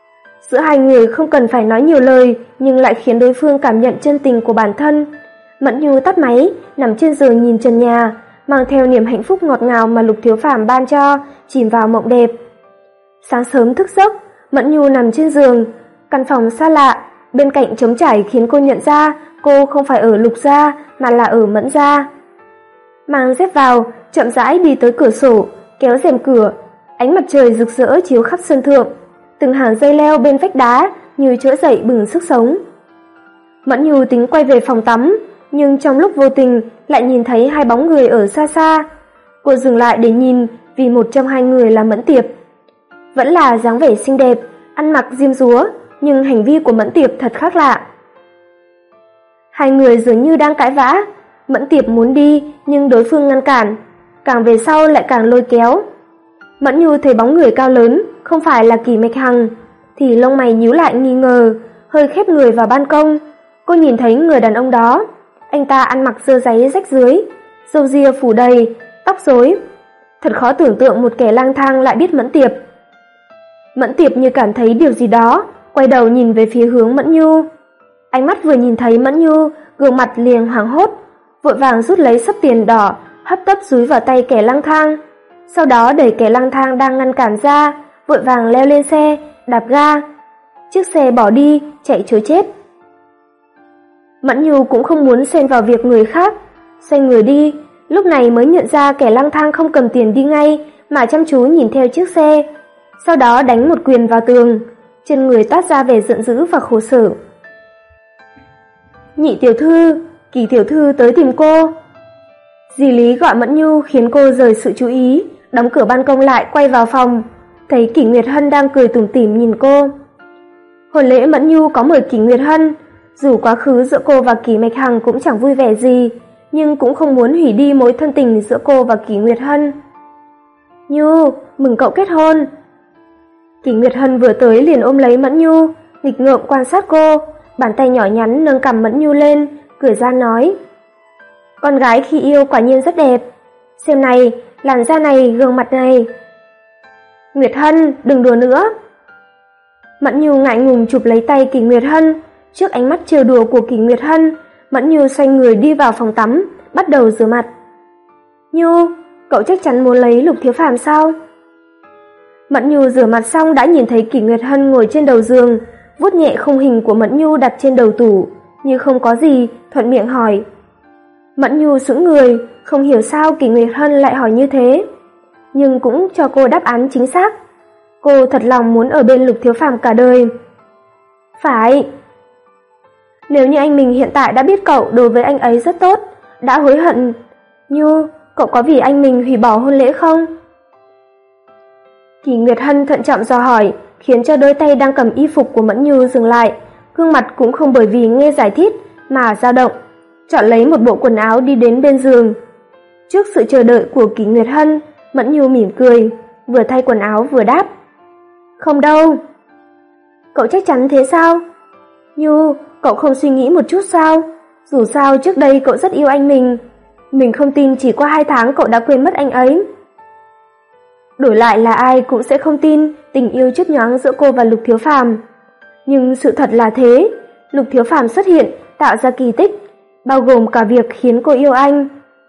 Giữa hai người không cần phải nói nhiều lời, nhưng lại khiến đối phương cảm nhận chân tình của bản thân. Mẫn Nhu tắt máy, nằm trên giường nhìn trần nhà, mang theo niềm hạnh phúc ngọt ngào mà Lục Thiếu Phàm ban cho, chìm vào mộng đẹp. Sáng sớm thức giấc, Mẫn Nhu nằm trên giường, căn phòng xa lạ, bên cạnh trống trải khiến cô nhận ra cô không phải ở Lục gia mà là ở Mẫn gia. Mang dép vào, chậm rãi đi tới cửa sổ, kéo rèm cửa, ánh mặt trời rực rỡ chiếu khắp sân thượng, từng hàng dây leo bên vách đá như trỗi dậy bừng sức sống. Mẫn Nhu tính quay về phòng tắm, nhưng trong lúc vô tình lại nhìn thấy hai bóng người ở xa xa. Cô dừng lại để nhìn vì một trong hai người là Mẫn Tiệp. Vẫn là dáng vẻ xinh đẹp, ăn mặc diêm dúa, nhưng hành vi của Mẫn Tiệp thật khác lạ. Hai người dường như đang cãi vã, Mẫn Tiệp muốn đi nhưng đối phương ngăn cản, càng về sau lại càng lôi kéo. Mẫn Nhu thấy bóng người cao lớn, không phải là Kỷ Mạch Hằng, thì lông mày nhíu lại nghi ngờ, hơi khép người vào ban công. Cô nhìn thấy người đàn ông đó, anh ta ăn mặc sơ giấy rách dưới, râu ria phủ đầy, tóc rối. Thật khó tưởng tượng một kẻ lang thang lại biết Mẫn Tiệp. Mẫn Tiệp như cảm thấy điều gì đó, quay đầu nhìn về phía hướng Mẫn Nhu. Ánh mắt vừa nhìn thấy Mẫn Nhu, gương mặt liền hoảng hốt, vội vàng rút lấy xấp tiền đỏ, hấp tấp dúi vào tay kẻ lang thang. Sau đó đẩy kẻ lang thang đang ngăn cản ra, vội vàng leo lên xe, đạp ga. Chiếc xe bỏ đi, chạy trối chết. Mẫn Nhu cũng không muốn xen vào việc người khác, xoay người đi, lúc này mới nhận ra kẻ lang thang không cầm tiền đi ngay, mà chăm chú nhìn theo chiếc xe. Sau đó đánh một quyền vào tường, trên người toát ra vẻ giận dữ và khổ sở. Nhị tiểu thư, Kỳ tiểu thư tới tìm cô. Dì Lý gọi Mẫn Nhu khiến cô rời sự chú ý, đóng cửa ban công lại quay vào phòng, thấy Kỷ Nguyệt Hân đang cười tủm tỉm nhìn cô. Hôn lễ Mẫn Nhu có mời Kỷ Nguyệt Hân, dù quá khứ giữa cô và Kỷ Mạch Hằng cũng chẳng vui vẻ gì, nhưng cũng không muốn hủy đi mối thân tình giữa cô và Kỷ Nguyệt Hân. Nhu, mừng cậu kết hôn. Kỷ Nguyệt Hân vừa tới liền ôm lấy Mẫn Nhu, nghịch ngợm quan sát cô, bàn tay nhỏ nhắn nâng cằm Mẫn Nhu lên, cười ra nói: Con gái khi yêu quả nhiên rất đẹp, xem này, làn da này, gương mặt này. Nguyệt Hân, đừng đùa nữa. Mẫn Nhu ngại ngùng chụp lấy tay Kỷ Nguyệt Hân, trước ánh mắt trêu đùa của Kỷ Nguyệt Hân, Mẫn Nhu xoay người đi vào phòng tắm, bắt đầu rửa mặt. Nhu, cậu chắc chắn muốn lấy Lục Thiếu Phàm sao? Mẫn Nhu rửa mặt xong đã nhìn thấy Kỷ Nguyệt Hân ngồi trên đầu giường, vuốt nhẹ khung hình của Mẫn Nhu đặt trên đầu tủ, như không có gì, thuận miệng hỏi. Mẫn Nhu sững người, không hiểu sao Kỷ Nguyệt Hân lại hỏi như thế, nhưng cũng cho cô đáp án chính xác. Cô thật lòng muốn ở bên Lục Thiếu Phàm cả đời. Phải. Nếu như anh mình hiện tại đã biết cậu đối với anh ấy rất tốt, đã hối hận, Nhu, cậu có vì anh mình hủy bỏ hôn lễ không? Kỷ Nguyệt Hân thận trọng dò hỏi, khiến cho đôi tay đang cầm y phục của Mẫn Nhu dừng lại, gương mặt cũng không bởi vì nghe giải thích mà dao động, chọn lấy một bộ quần áo đi đến bên giường. Trước sự chờ đợi của Kỷ Nguyệt Hân, Mẫn Nhu mỉm cười, vừa thay quần áo vừa đáp. Không đâu. Cậu chắc chắn thế sao? Nhu, cậu không suy nghĩ một chút sao? Dù sao trước đây cậu rất yêu anh mình. Mình không tin chỉ qua hai tháng cậu đã quên mất anh ấy. Đổi lại là ai cũng sẽ không tin tình yêu chớp nhoáng giữa cô và Lục Thiếu Phàm. Nhưng sự thật là thế, Lục Thiếu Phàm xuất hiện, tạo ra kỳ tích, bao gồm cả việc khiến cô yêu anh.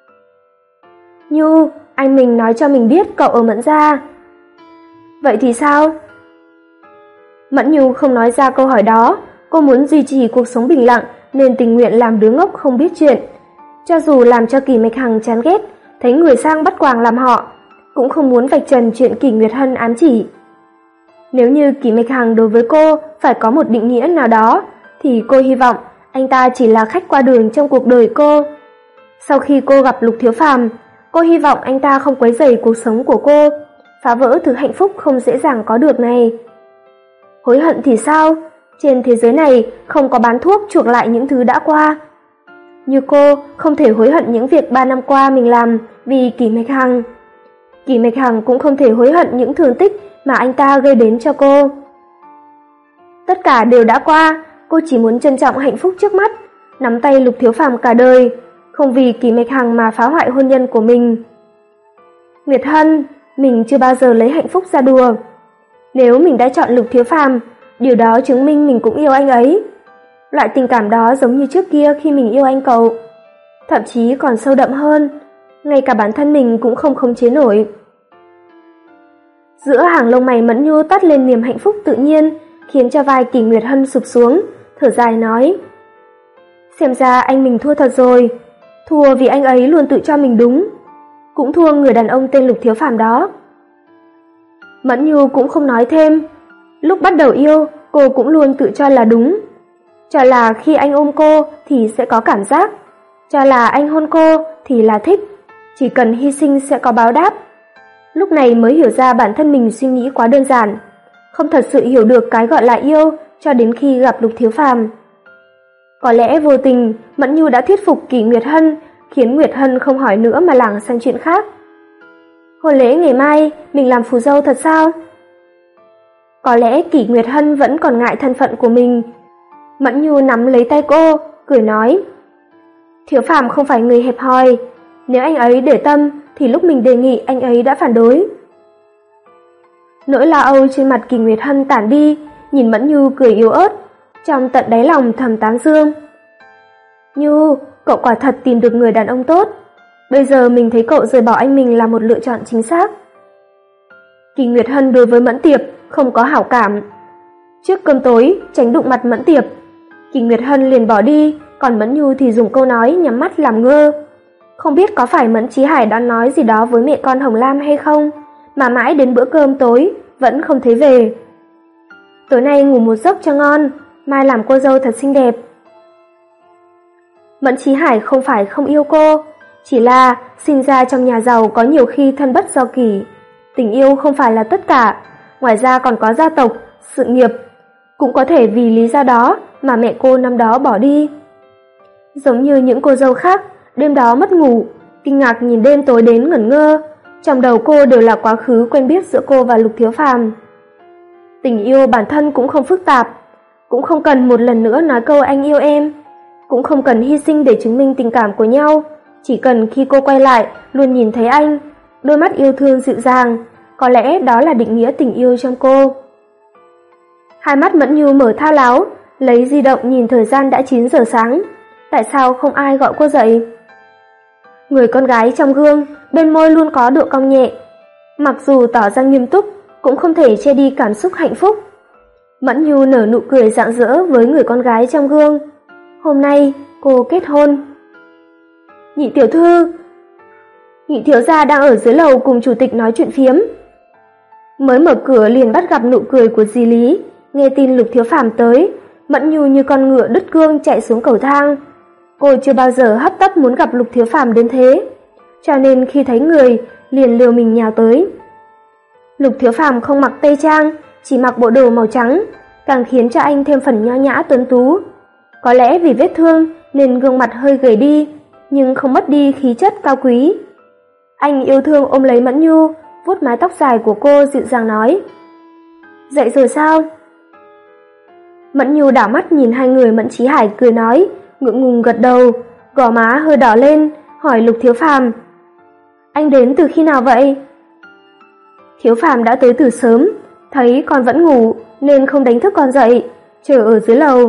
Nhu, anh mình nói cho mình biết cậu ở Mẫn gia. Vậy thì sao? Mẫn Nhu không nói ra câu hỏi đó, cô muốn duy trì cuộc sống bình lặng nên tình nguyện làm đứa ngốc không biết chuyện. Cho dù làm cho Kỷ Mạch Hằng chán ghét, thấy người sang bắt quàng làm họ, cũng không muốn vạch trần chuyện Kỷ Nguyệt Hân ám chỉ. Nếu như Kỷ Mạch Hằng đối với cô phải có một định nghĩa nào đó, thì cô hy vọng anh ta chỉ là khách qua đường trong cuộc đời cô. Sau khi cô gặp Lục Thiếu Phàm, cô hy vọng anh ta không quấy rầy cuộc sống của cô, phá vỡ thứ hạnh phúc không dễ dàng có được này. Hối hận thì sao? Trên thế giới này không có bán thuốc chuộc lại những thứ đã qua. Như cô không thể hối hận những việc ba năm qua mình làm vì Kỷ Mạch Hằng. Kỷ Mạch Hằng cũng không thể hối hận những thương tích mà anh ta gây đến cho cô. Tất cả đều đã qua, cô chỉ muốn trân trọng hạnh phúc trước mắt, nắm tay Lục Thiếu Phàm cả đời, không vì Kỷ Mạch Hằng mà phá hoại hôn nhân của mình. Nguyệt Hân, mình chưa bao giờ lấy hạnh phúc ra đùa. Nếu mình đã chọn Lục Thiếu Phàm, Điều đó chứng minh mình cũng yêu anh ấy. Loại tình cảm đó giống như trước kia khi mình yêu anh cậu. Thậm chí còn sâu đậm hơn, ngay cả bản thân mình cũng không khống chế nổi. Giữa hàng lông mày Mẫn Nhu toát lên niềm hạnh phúc tự nhiên, khiến cho vai Kỷ Nguyệt Hân sụp xuống, thở dài nói: Xem ra anh mình thua thật rồi, thua vì anh ấy luôn tự cho mình đúng, cũng thua người đàn ông tên Lục Thiếu Phàm đó. Mẫn Nhu cũng không nói thêm, lúc bắt đầu yêu, cô cũng luôn tự cho là đúng, cho là khi anh ôm cô thì sẽ có cảm giác, cho là anh hôn cô thì là thích, chỉ cần hy sinh sẽ có báo đáp. Lúc này mới hiểu ra bản thân mình suy nghĩ quá đơn giản, không thật sự hiểu được cái gọi là yêu cho đến khi gặp Lục Thiếu Phàm. Có lẽ vô tình, Mẫn Nhu đã thuyết phục Kỷ Nguyệt Hân, khiến Nguyệt Hân không hỏi nữa mà lảng sang chuyện khác. Hôn lễ ngày mai, mình làm phù dâu thật sao? Có lẽ Kỷ Nguyệt Hân vẫn còn ngại thân phận của mình. Mẫn Nhu nắm lấy tay cô, cười nói: Thiếu Phàm không phải người hẹp hòi, nếu anh ấy để tâm thì lúc mình đề nghị anh ấy đã phản đối. Nỗi lo âu trên mặt Kỷ Nguyệt Hân tản đi, nhìn Mẫn Nhu cười yếu ớt, trong tận đáy lòng thầm tán dương: Nhu, cậu quả thật tìm được người đàn ông tốt. Bây giờ mình thấy cậu rời bỏ anh mình là một lựa chọn chính xác. Kỷ Nguyệt Hân đối với Mẫn Tiệp không có hảo cảm. Trước cơm tối, tránh đụng mặt Mẫn Tiệp, Kỷ Nguyệt Hân liền bỏ đi, còn Mẫn Nhu thì dùng câu nói nhắm mắt làm ngơ. Không biết có phải Mẫn Chí Hải đã nói gì đó với mẹ con Hồng Lam hay không, mà mãi đến bữa cơm tối vẫn không thấy về. Tối nay ngủ một giấc cho ngon, mai làm cô dâu thật xinh đẹp. Mẫn Chí Hải không phải không yêu cô, chỉ là sinh ra trong nhà giàu có nhiều khi thân bất do kỷ. Tình yêu không phải là tất cả, ngoài ra còn có gia tộc, sự nghiệp. Cũng có thể vì lý do đó mà mẹ cô năm đó bỏ đi. Giống như những cô dâu khác, đêm đó mất ngủ, kinh ngạc nhìn đêm tối đến ngẩn ngơ. Trong đầu cô đều là quá khứ quen biết giữa cô và Lục Thiếu Phàm. Tình yêu bản thân cũng không phức tạp, cũng không cần một lần nữa nói câu anh yêu em, cũng không cần hy sinh để chứng minh tình cảm của nhau, chỉ cần khi cô quay lại luôn nhìn thấy anh, đôi mắt yêu thương dịu dàng, có lẽ đó là định nghĩa tình yêu trong cô. Hai mắt Mẫn Nhu mở thao láo, lấy di động nhìn thời gian đã chín giờ sáng, tại sao không ai gọi cô dậy? Người con gái trong gương, bên môi luôn có độ cong nhẹ, mặc dù tỏ ra nghiêm túc, cũng không thể che đi cảm xúc hạnh phúc. Mẫn Nhu nở nụ cười rạng rỡ với người con gái trong gương. Hôm nay, cô kết hôn. Nhị tiểu thư, Nhị thiếu gia đang ở dưới lầu cùng chủ tịch nói chuyện phiếm. Mới mở cửa liền bắt gặp nụ cười của dì Lý, nghe tin Lục Thiếu Phàm tới, Mẫn Nhu như con ngựa đứt cương chạy xuống cầu thang. Cô chưa bao giờ hấp tấp muốn gặp Lục Thiếu Phàm đến thế, cho nên khi thấy người, liền liều mình nhào tới. Lục Thiếu Phàm không mặc tây trang, chỉ mặc bộ đồ màu trắng, càng khiến cho anh thêm phần nho nhã tuấn tú. Có lẽ vì vết thương nên gương mặt hơi gầy đi, nhưng không mất đi khí chất cao quý. Anh yêu thương ôm lấy Mẫn Nhu, vuốt mái tóc dài của cô dịu dàng nói: Dậy rồi sao? Mẫn Nhu đảo mắt nhìn hai người Mẫn Chí Hải cười nói, ngượng ngùng gật đầu, gò má hơi đỏ lên, hỏi Lục Thiếu Phàm: Anh đến từ khi nào vậy? Thiếu Phàm đã tới từ sớm, thấy con vẫn ngủ nên không đánh thức con dậy, chờ ở dưới lầu.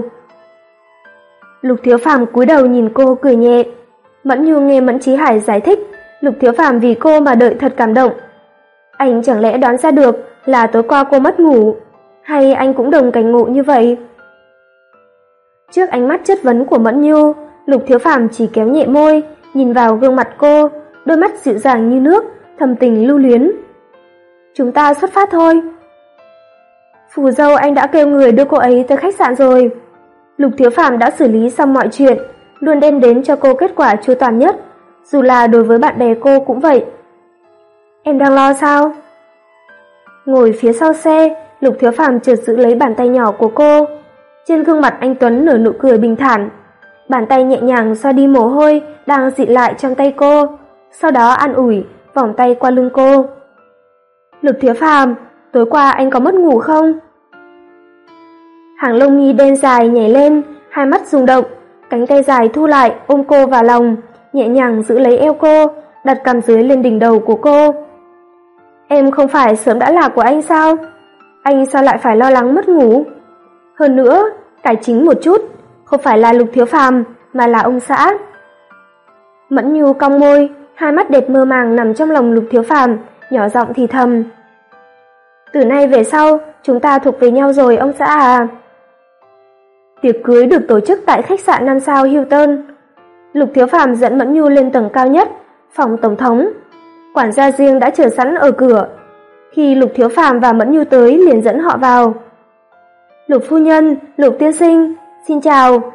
Lục Thiếu Phàm cúi đầu nhìn cô cười nhẹ. Mẫn Nhu nghe Mẫn Chí Hải giải thích, Lục Thiếu Phàm vì cô mà đợi thật cảm động. Anh chẳng lẽ đoán ra được là tối qua cô mất ngủ, hay anh cũng đồng cảnh ngộ như vậy? Trước ánh mắt chất vấn của Mẫn Nhu, Lục Thiếu Phàm chỉ kéo nhẹ môi, nhìn vào gương mặt cô, đôi mắt dịu dàng như nước, thầm tình lưu luyến. Chúng ta xuất phát thôi. Phù dâu anh đã kêu người đưa cô ấy tới khách sạn rồi. Lục Thiếu Phàm đã xử lý xong mọi chuyện, luôn đem đến cho cô kết quả chu toàn nhất, dù là đối với bạn bè cô cũng vậy. Em đang lo sao? Ngồi phía sau xe, Lục Thiếu Phàm chợt giữ lấy bàn tay nhỏ của cô. Trên gương mặt anh Tuấn nở nụ cười bình thản, bàn tay nhẹ nhàng xoa đi mồ hôi đang dịn lại trong tay cô, sau đó an ủi, vòng tay qua lưng cô. Lục Thiếu Phàm, tối qua anh có mất ngủ không? Hàng lông mi đen dài nhảy lên, hai mắt rung động, cánh tay dài thu lại ôm cô vào lòng, nhẹ nhàng giữ lấy eo cô, đặt cằm dưới lên đỉnh đầu của cô. Em không phải sớm đã là của anh sao? Anh sao lại phải lo lắng mất ngủ? Hơn nữa, cải chính một chút, không phải là Lục Thiếu Phàm mà là ông xã. Mẫn Nhu cong môi, hai mắt đẹp mơ màng nằm trong lòng Lục Thiếu Phàm, nhỏ giọng thì thầm. Từ nay về sau, chúng ta thuộc về nhau rồi ông xã à. Tiệc cưới được tổ chức tại khách sạn năm sao Hilton. Lục Thiếu Phàm dẫn Mẫn Nhu lên tầng cao nhất, phòng tổng thống. Quản gia riêng đã chờ sẵn ở cửa. Khi Lục Thiếu Phàm và Mẫn Nhu tới liền dẫn họ vào. Lục phu nhân, Lục tiên sinh, xin chào.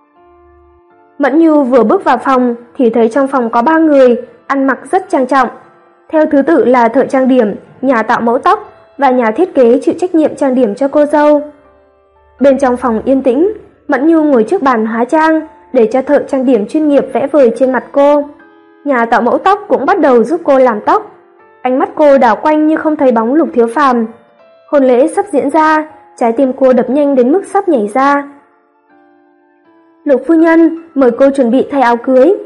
Mẫn Nhu vừa bước vào phòng thì thấy trong phòng có ba người, ăn mặc rất trang trọng. Theo thứ tự là thợ trang điểm, nhà tạo mẫu tóc và nhà thiết kế chịu trách nhiệm trang điểm cho cô dâu. Bên trong phòng yên tĩnh, Mẫn Nhu ngồi trước bàn hóa trang để cho thợ trang điểm chuyên nghiệp vẽ vời trên mặt cô. Nhà tạo mẫu tóc cũng bắt đầu giúp cô làm tóc. Ánh mắt cô đảo quanh như không thấy bóng Lục Thiếu Phàm. Hôn lễ sắp diễn ra, trái tim cô đập nhanh đến mức sắp nhảy ra. Lục phu nhân, mời cô chuẩn bị thay áo cưới.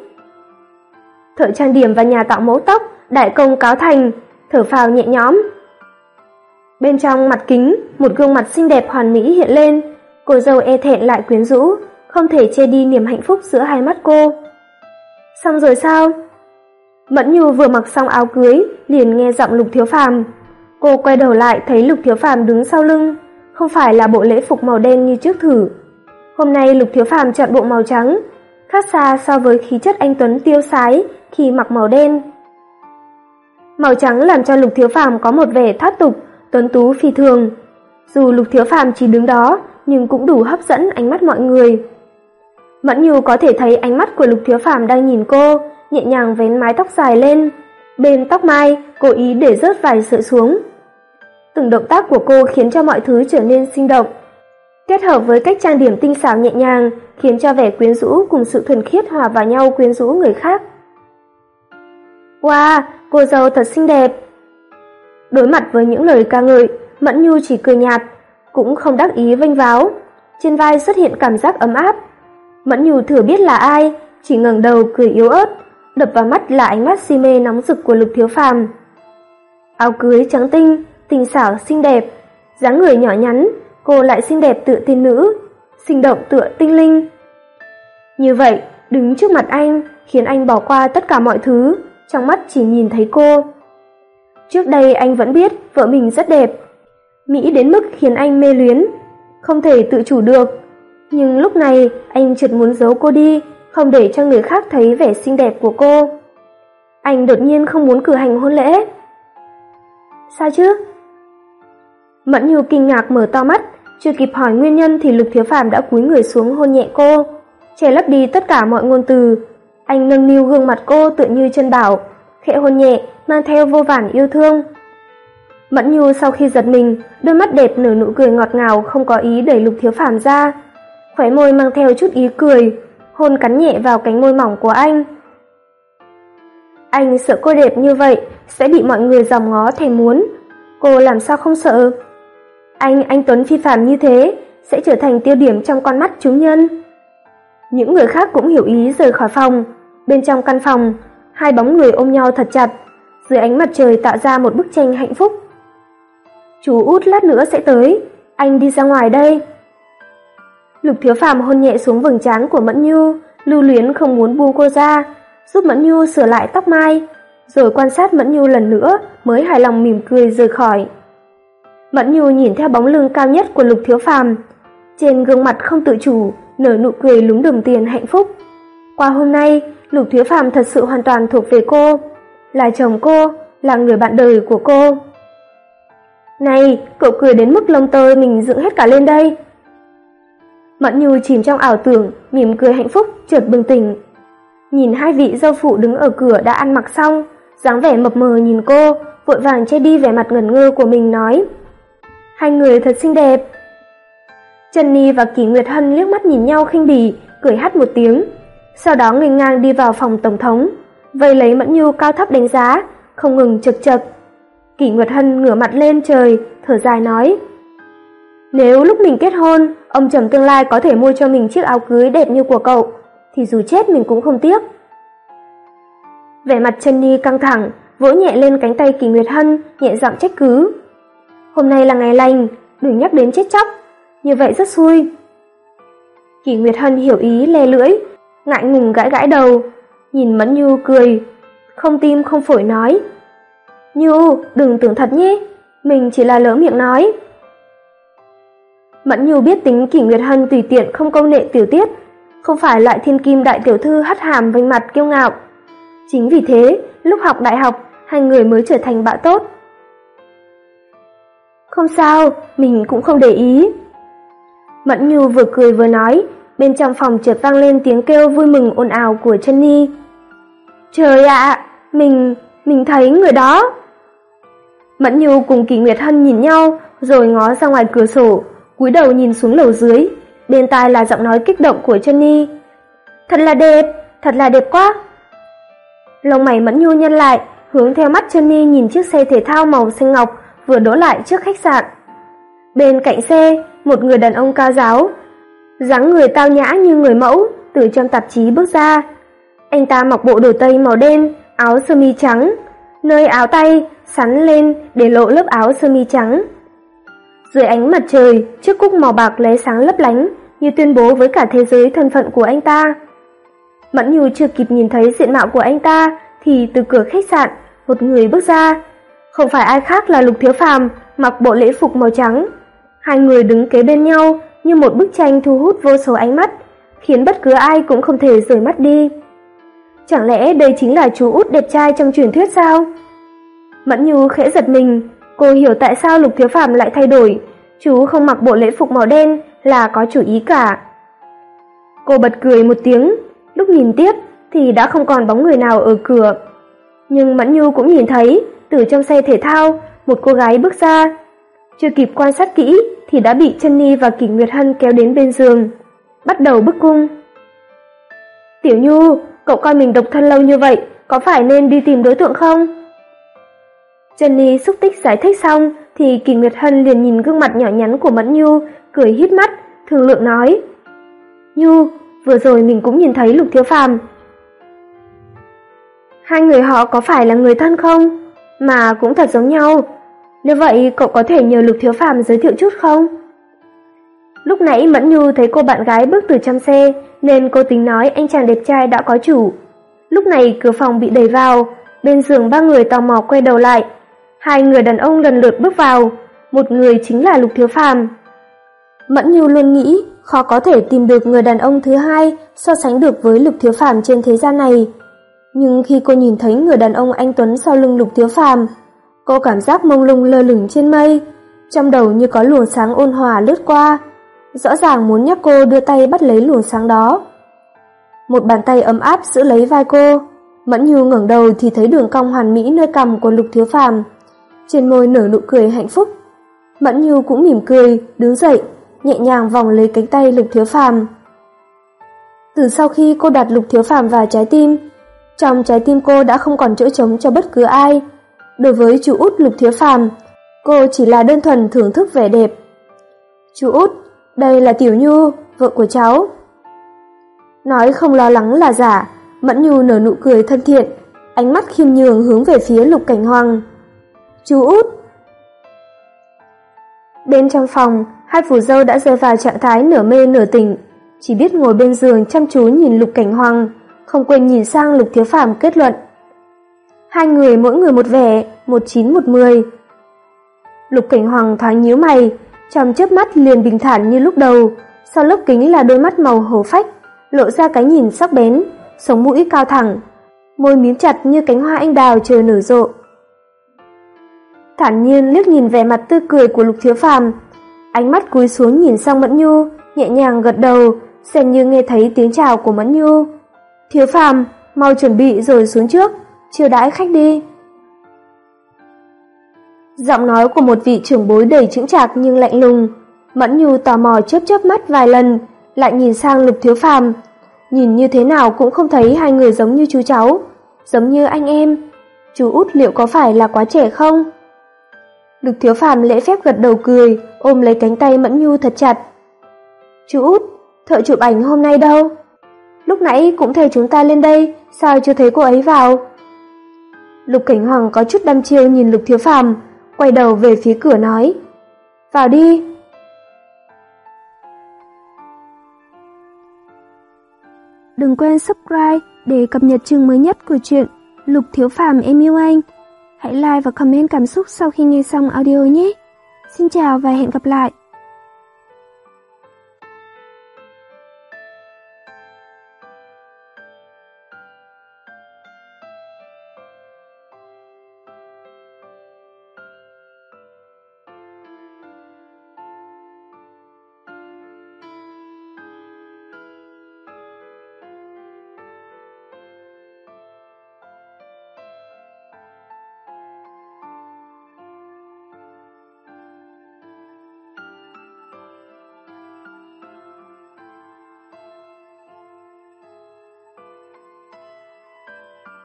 Thợ trang điểm và nhà tạo mẫu tóc đại công cáo thành, thở phào nhẹ nhõm. Bên trong mặt kính, một gương mặt xinh đẹp hoàn mỹ hiện lên, cô dâu e thẹn lại quyến rũ, không thể che đi niềm hạnh phúc giữa hai mắt cô. Xong rồi sao? Mẫn Nhu vừa mặc xong áo cưới, liền nghe giọng Lục Thiếu Phàm. Cô quay đầu lại thấy Lục Thiếu Phàm đứng sau lưng, không phải là bộ lễ phục màu đen như trước thử. Hôm nay Lục Thiếu Phàm chọn bộ màu trắng, khác xa so với khí chất anh tuấn tiêu sái khi mặc màu đen. Màu trắng làm cho Lục Thiếu Phàm có một vẻ thoát tục, tuấn tú phi thường. Dù Lục Thiếu Phàm chỉ đứng đó, nhưng cũng đủ hấp dẫn ánh mắt mọi người. Mẫn Nhu có thể thấy ánh mắt của Lục Thiếu Phàm đang nhìn cô, nhẹ nhàng vén mái tóc dài lên, bên tóc mai cố ý để rớt vài sợi xuống. Từng động tác của cô khiến cho mọi thứ trở nên sinh động, kết hợp với cách trang điểm tinh xảo nhẹ nhàng, khiến cho vẻ quyến rũ cùng sự thuần khiết hòa vào nhau quyến rũ người khác. Wow, cô dâu thật xinh đẹp. Đối mặt với những lời ca ngợi, Mẫn Nhu chỉ cười nhạt, cũng không đắc ý vênh váo. Trên vai xuất hiện cảm giác ấm áp. Mẫn Nhu thừa biết là ai, chỉ ngẩng đầu cười yếu ớt, đập vào mắt là ánh mắt si mê nóng rực của Lục Thiếu Phàm. Áo cưới trắng tinh, tinh xảo xinh đẹp, dáng người nhỏ nhắn, cô lại xinh đẹp tựa tiên nữ, sinh động tựa tinh linh. Như vậy, đứng trước mặt anh, khiến anh bỏ qua tất cả mọi thứ, trong mắt chỉ nhìn thấy cô. Trước đây anh vẫn biết vợ mình rất đẹp, mỹ đến mức khiến anh mê luyến, không thể tự chủ được. Nhưng lúc này anh chợt muốn giấu cô đi, không để cho người khác thấy vẻ xinh đẹp của cô. Anh đột nhiên không muốn cử hành hôn lễ. Sao chứ? Mẫn Nhu kinh ngạc mở to mắt, chưa kịp hỏi nguyên nhân thì Lục Thiếu Phàm đã cúi người xuống hôn nhẹ cô, che lấp đi tất cả mọi ngôn từ. Anh nâng niu gương mặt cô tựa như chân bảo, khẽ hôn nhẹ, mang theo vô vàn yêu thương. Mẫn Nhu sau khi giật mình, đôi mắt đẹp nở nụ cười ngọt ngào, không có ý đẩy Lục Thiếu Phàm ra, khóe môi mang theo chút ý cười, hôn cắn nhẹ vào cánh môi mỏng của anh. Anh sợ cô đẹp như vậy sẽ bị mọi người dòm ngó thèm muốn, cô làm sao không sợ? Anh anh tuấn phi phàm như thế sẽ trở thành tiêu điểm trong con mắt chúng nhân. Những người khác cũng hiểu ý rời khỏi phòng. Bên trong căn phòng, hai bóng người ôm nhau thật chặt, dưới ánh mặt trời tạo ra một bức tranh hạnh phúc. Chú út lát nữa sẽ tới, anh đi ra ngoài đây. Lục Thiếu Phàm hôn nhẹ xuống vầng trán của Mẫn Nhu, lưu luyến không muốn buông cô ra, giúp Mẫn Nhu sửa lại tóc mai, rồi quan sát Mẫn Nhu lần nữa mới hài lòng mỉm cười rời khỏi. Mẫn Nhu nhìn theo bóng lưng cao nhất của Lục Thiếu Phàm, trên gương mặt không tự chủ nở nụ cười lúng đồng tiền hạnh phúc. Qua hôm nay, Lục Thiếu Phàm thật sự hoàn toàn thuộc về cô, là chồng cô, là người bạn đời của cô. Này, cậu cười đến mức lông tơ mình dựng hết cả lên đây. Mẫn Nhu chìm trong ảo tưởng, mỉm cười hạnh phúc, chợt bừng tỉnh. Nhìn hai vị dâu phụ đứng ở cửa đã ăn mặc xong, dáng vẻ mập mờ nhìn cô, vội vàng che đi vẻ mặt ngẩn ngơ của mình nói: Hai người thật xinh đẹp. Trần Ni và Kỷ Nguyệt Hân liếc mắt nhìn nhau khinh bỉ, cười hắt một tiếng, sau đó nghênh ngang đi vào phòng tổng thống, vây lấy Mẫn Nhu cao thấp đánh giá, không ngừng chực chực. Kỷ Nguyệt Hân ngửa mặt lên trời, thở dài nói: Nếu lúc mình kết hôn, ông chồng tương lai có thể mua cho mình chiếc áo cưới đẹp như của cậu, thì dù chết mình cũng không tiếc. Vẻ mặt Trần Ni căng thẳng, vỗ nhẹ lên cánh tay Kỷ Nguyệt Hân, nhẹ giọng trách cứ: Hôm nay là ngày lành, đừng nhắc đến chết chóc, như vậy rất xui. Kỷ Nguyệt Hân hiểu ý le lưỡi, ngại ngùng gãi gãi đầu, nhìn Mẫn Nhu cười, không tim không phổi nói: "Nhu, đừng tưởng thật nhé, mình chỉ là lỡ miệng nói." Mẫn Nhu biết tính Kỷ Nguyệt Hân tùy tiện không câu nệ tiểu tiết, không phải loại thiên kim đại tiểu thư hất hàm vênh mặt kiêu ngạo. Chính vì thế, lúc học đại học, hai người mới trở thành bạn tốt. "Không sao, mình cũng không để ý." Mẫn Nhu vừa cười vừa nói, bên trong phòng chợt vang lên tiếng kêu vui mừng ồn ào của Jenny. "Trời ạ, mình, mình thấy người đó." Mẫn Nhu cùng Kỷ Nguyệt Hân nhìn nhau, rồi ngó ra ngoài cửa sổ, cúi đầu nhìn xuống lầu dưới, bên tai là giọng nói kích động của Jenny. "Thật là đẹp, thật là đẹp quá." Lông mày Mẫn Nhu nhăn lại, hướng theo mắt Jenny nhìn chiếc xe thể thao màu xanh ngọc vừa đỗ lại trước khách sạn. Bên cạnh xe, một người đàn ông cao ráo, dáng người tao nhã như người mẫu, từ trong tạp chí bước ra. Anh ta mặc bộ đồ tây màu đen, áo sơ mi trắng, nơi áo tay sắn lên để lộ lớp áo sơ mi trắng. Dưới ánh mặt trời, chiếc cúc màu bạc lóe sáng lấp lánh, như tuyên bố với cả thế giới thân phận của anh ta. Mẫn Nhu chưa kịp nhìn thấy diện mạo của anh ta, thì từ cửa khách sạn, một người bước ra. Không phải ai khác là Lục Thiếu Phàm, mặc bộ lễ phục màu trắng. Hai người đứng kế bên nhau như một bức tranh thu hút vô số ánh mắt, khiến bất cứ ai cũng không thể rời mắt đi. Chẳng lẽ đây chính là chú út đẹp trai trong truyền thuyết sao? Mẫn Nhu khẽ giật mình, cô hiểu tại sao Lục Thiếu Phàm lại thay đổi, chú không mặc bộ lễ phục màu đen là có chủ ý cả. Cô bật cười một tiếng, lúc nhìn tiếp thì đã không còn bóng người nào ở cửa. Nhưng Mẫn Nhu cũng nhìn thấy, từ trong xe thể thao, một cô gái bước ra. Chưa kịp quan sát kỹ thì đã bị Jenny và Kỷ Nguyệt Hân kéo đến bên giường, bắt đầu bức cung. "Tiểu Nhu, cậu coi mình độc thân lâu như vậy, có phải nên đi tìm đối tượng không?" Jenny xúc tích giải thích xong thì Kỷ Nguyệt Hân liền nhìn gương mặt nhỏ nhắn của Mẫn Nhu, cười híp mắt, thương lượng nói: "Nhu, vừa rồi mình cũng nhìn thấy Lục Thiếu Phàm. Hai người họ có phải là người thân không? Mà cũng thật giống nhau. Nếu vậy cậu có thể nhờ Lục Thiếu Phàm giới thiệu chút không?" Lúc nãy Mẫn Nhu thấy cô bạn gái bước từ trong xe, nên cô tính nói anh chàng đẹp trai đã có chủ. Lúc này cửa phòng bị đẩy vào, bên giường ba người tò mò quay đầu lại. Hai người đàn ông lần lượt bước vào, một người chính là Lục Thiếu Phàm. Mẫn Nhu luôn nghĩ khó có thể tìm được người đàn ông thứ hai so sánh được với Lục Thiếu Phàm trên thế gian này. Nhưng khi cô nhìn thấy người đàn ông anh tuấn sau lưng Lục Thiếu Phàm, cô cảm giác mông lung lơ lửng trên mây, trong đầu như có luồng sáng ôn hòa lướt qua, rõ ràng muốn nhắc cô đưa tay bắt lấy luồng sáng đó. Một bàn tay ấm áp giữ lấy vai cô, Mẫn Nhu ngẩng đầu thì thấy đường cong hoàn mỹ nơi cằm của Lục Thiếu Phàm, trên môi nở nụ cười hạnh phúc. Mẫn Nhu cũng mỉm cười, đứng dậy, nhẹ nhàng vòng lấy cánh tay Lục Thiếu Phàm. Từ sau khi cô đặt Lục Thiếu Phàm vào trái tim, trong trái tim cô đã không còn chỗ trống cho bất cứ ai. Đối với chú út Lục Thiếu Phàm, cô chỉ là đơn thuần thưởng thức vẻ đẹp. "Chú út, đây là Tiểu Nhu, vợ của cháu." Nói không lo lắng là giả, Mẫn Nhu nở nụ cười thân thiện, ánh mắt khiêm nhường hướng về phía Lục Cảnh Hoàng. "Chú út." Bên trong phòng, hai phù dâu đã rơi vào trạng thái nửa mê nửa tỉnh, chỉ biết ngồi bên giường chăm chú nhìn Lục Cảnh Hoàng, không quên nhìn sang Lục Thiếu Phàm kết luận. Hai người mỗi người một vẻ, một chín một mười. Lục Cảnh Hoàng thoáng nhíu mày, trong chớp mắt liền bình thản như lúc đầu, sau lớp kính là đôi mắt màu hổ phách, lộ ra cái nhìn sắc bén, sống mũi cao thẳng, môi mím chặt như cánh hoa anh đào chờ nở rộ. Thản nhiên liếc nhìn vẻ mặt tươi cười của Lục Thiếu Phàm, ánh mắt cúi xuống nhìn sang Mẫn Nhu, nhẹ nhàng gật đầu, xem như nghe thấy tiếng chào của Mẫn Nhu. "Thiếu Phàm, mau chuẩn bị rồi xuống trước, chiêu đãi khách đi." Giọng nói của một vị trưởng bối đầy chững chạc nhưng lạnh lùng. Mẫn Nhu tò mò chớp chớp mắt vài lần, lại nhìn sang Lục Thiếu Phàm. Nhìn như thế nào cũng không thấy hai người giống như chú cháu, giống như anh em. Chú út liệu có phải là quá trẻ không? Lục Thiếu Phàm lễ phép gật đầu cười, ôm lấy cánh tay Mẫn Nhu thật chặt. "Chú út, thợ chụp ảnh hôm nay đâu? Lúc nãy cũng thấy chúng ta lên đây, sao chưa thấy cô ấy vào?" Lục Cảnh Hoàng có chút đăm chiêu nhìn Lục Thiếu Phàm, quay đầu về phía cửa nói: "Vào đi." Đừng quên subscribe để cập nhật chương mới nhất của truyện Lục Thiếu Phàm Em Yêu Anh. Hãy like và comment cảm xúc sau khi nghe xong audio nhé. Xin chào và hẹn gặp lại.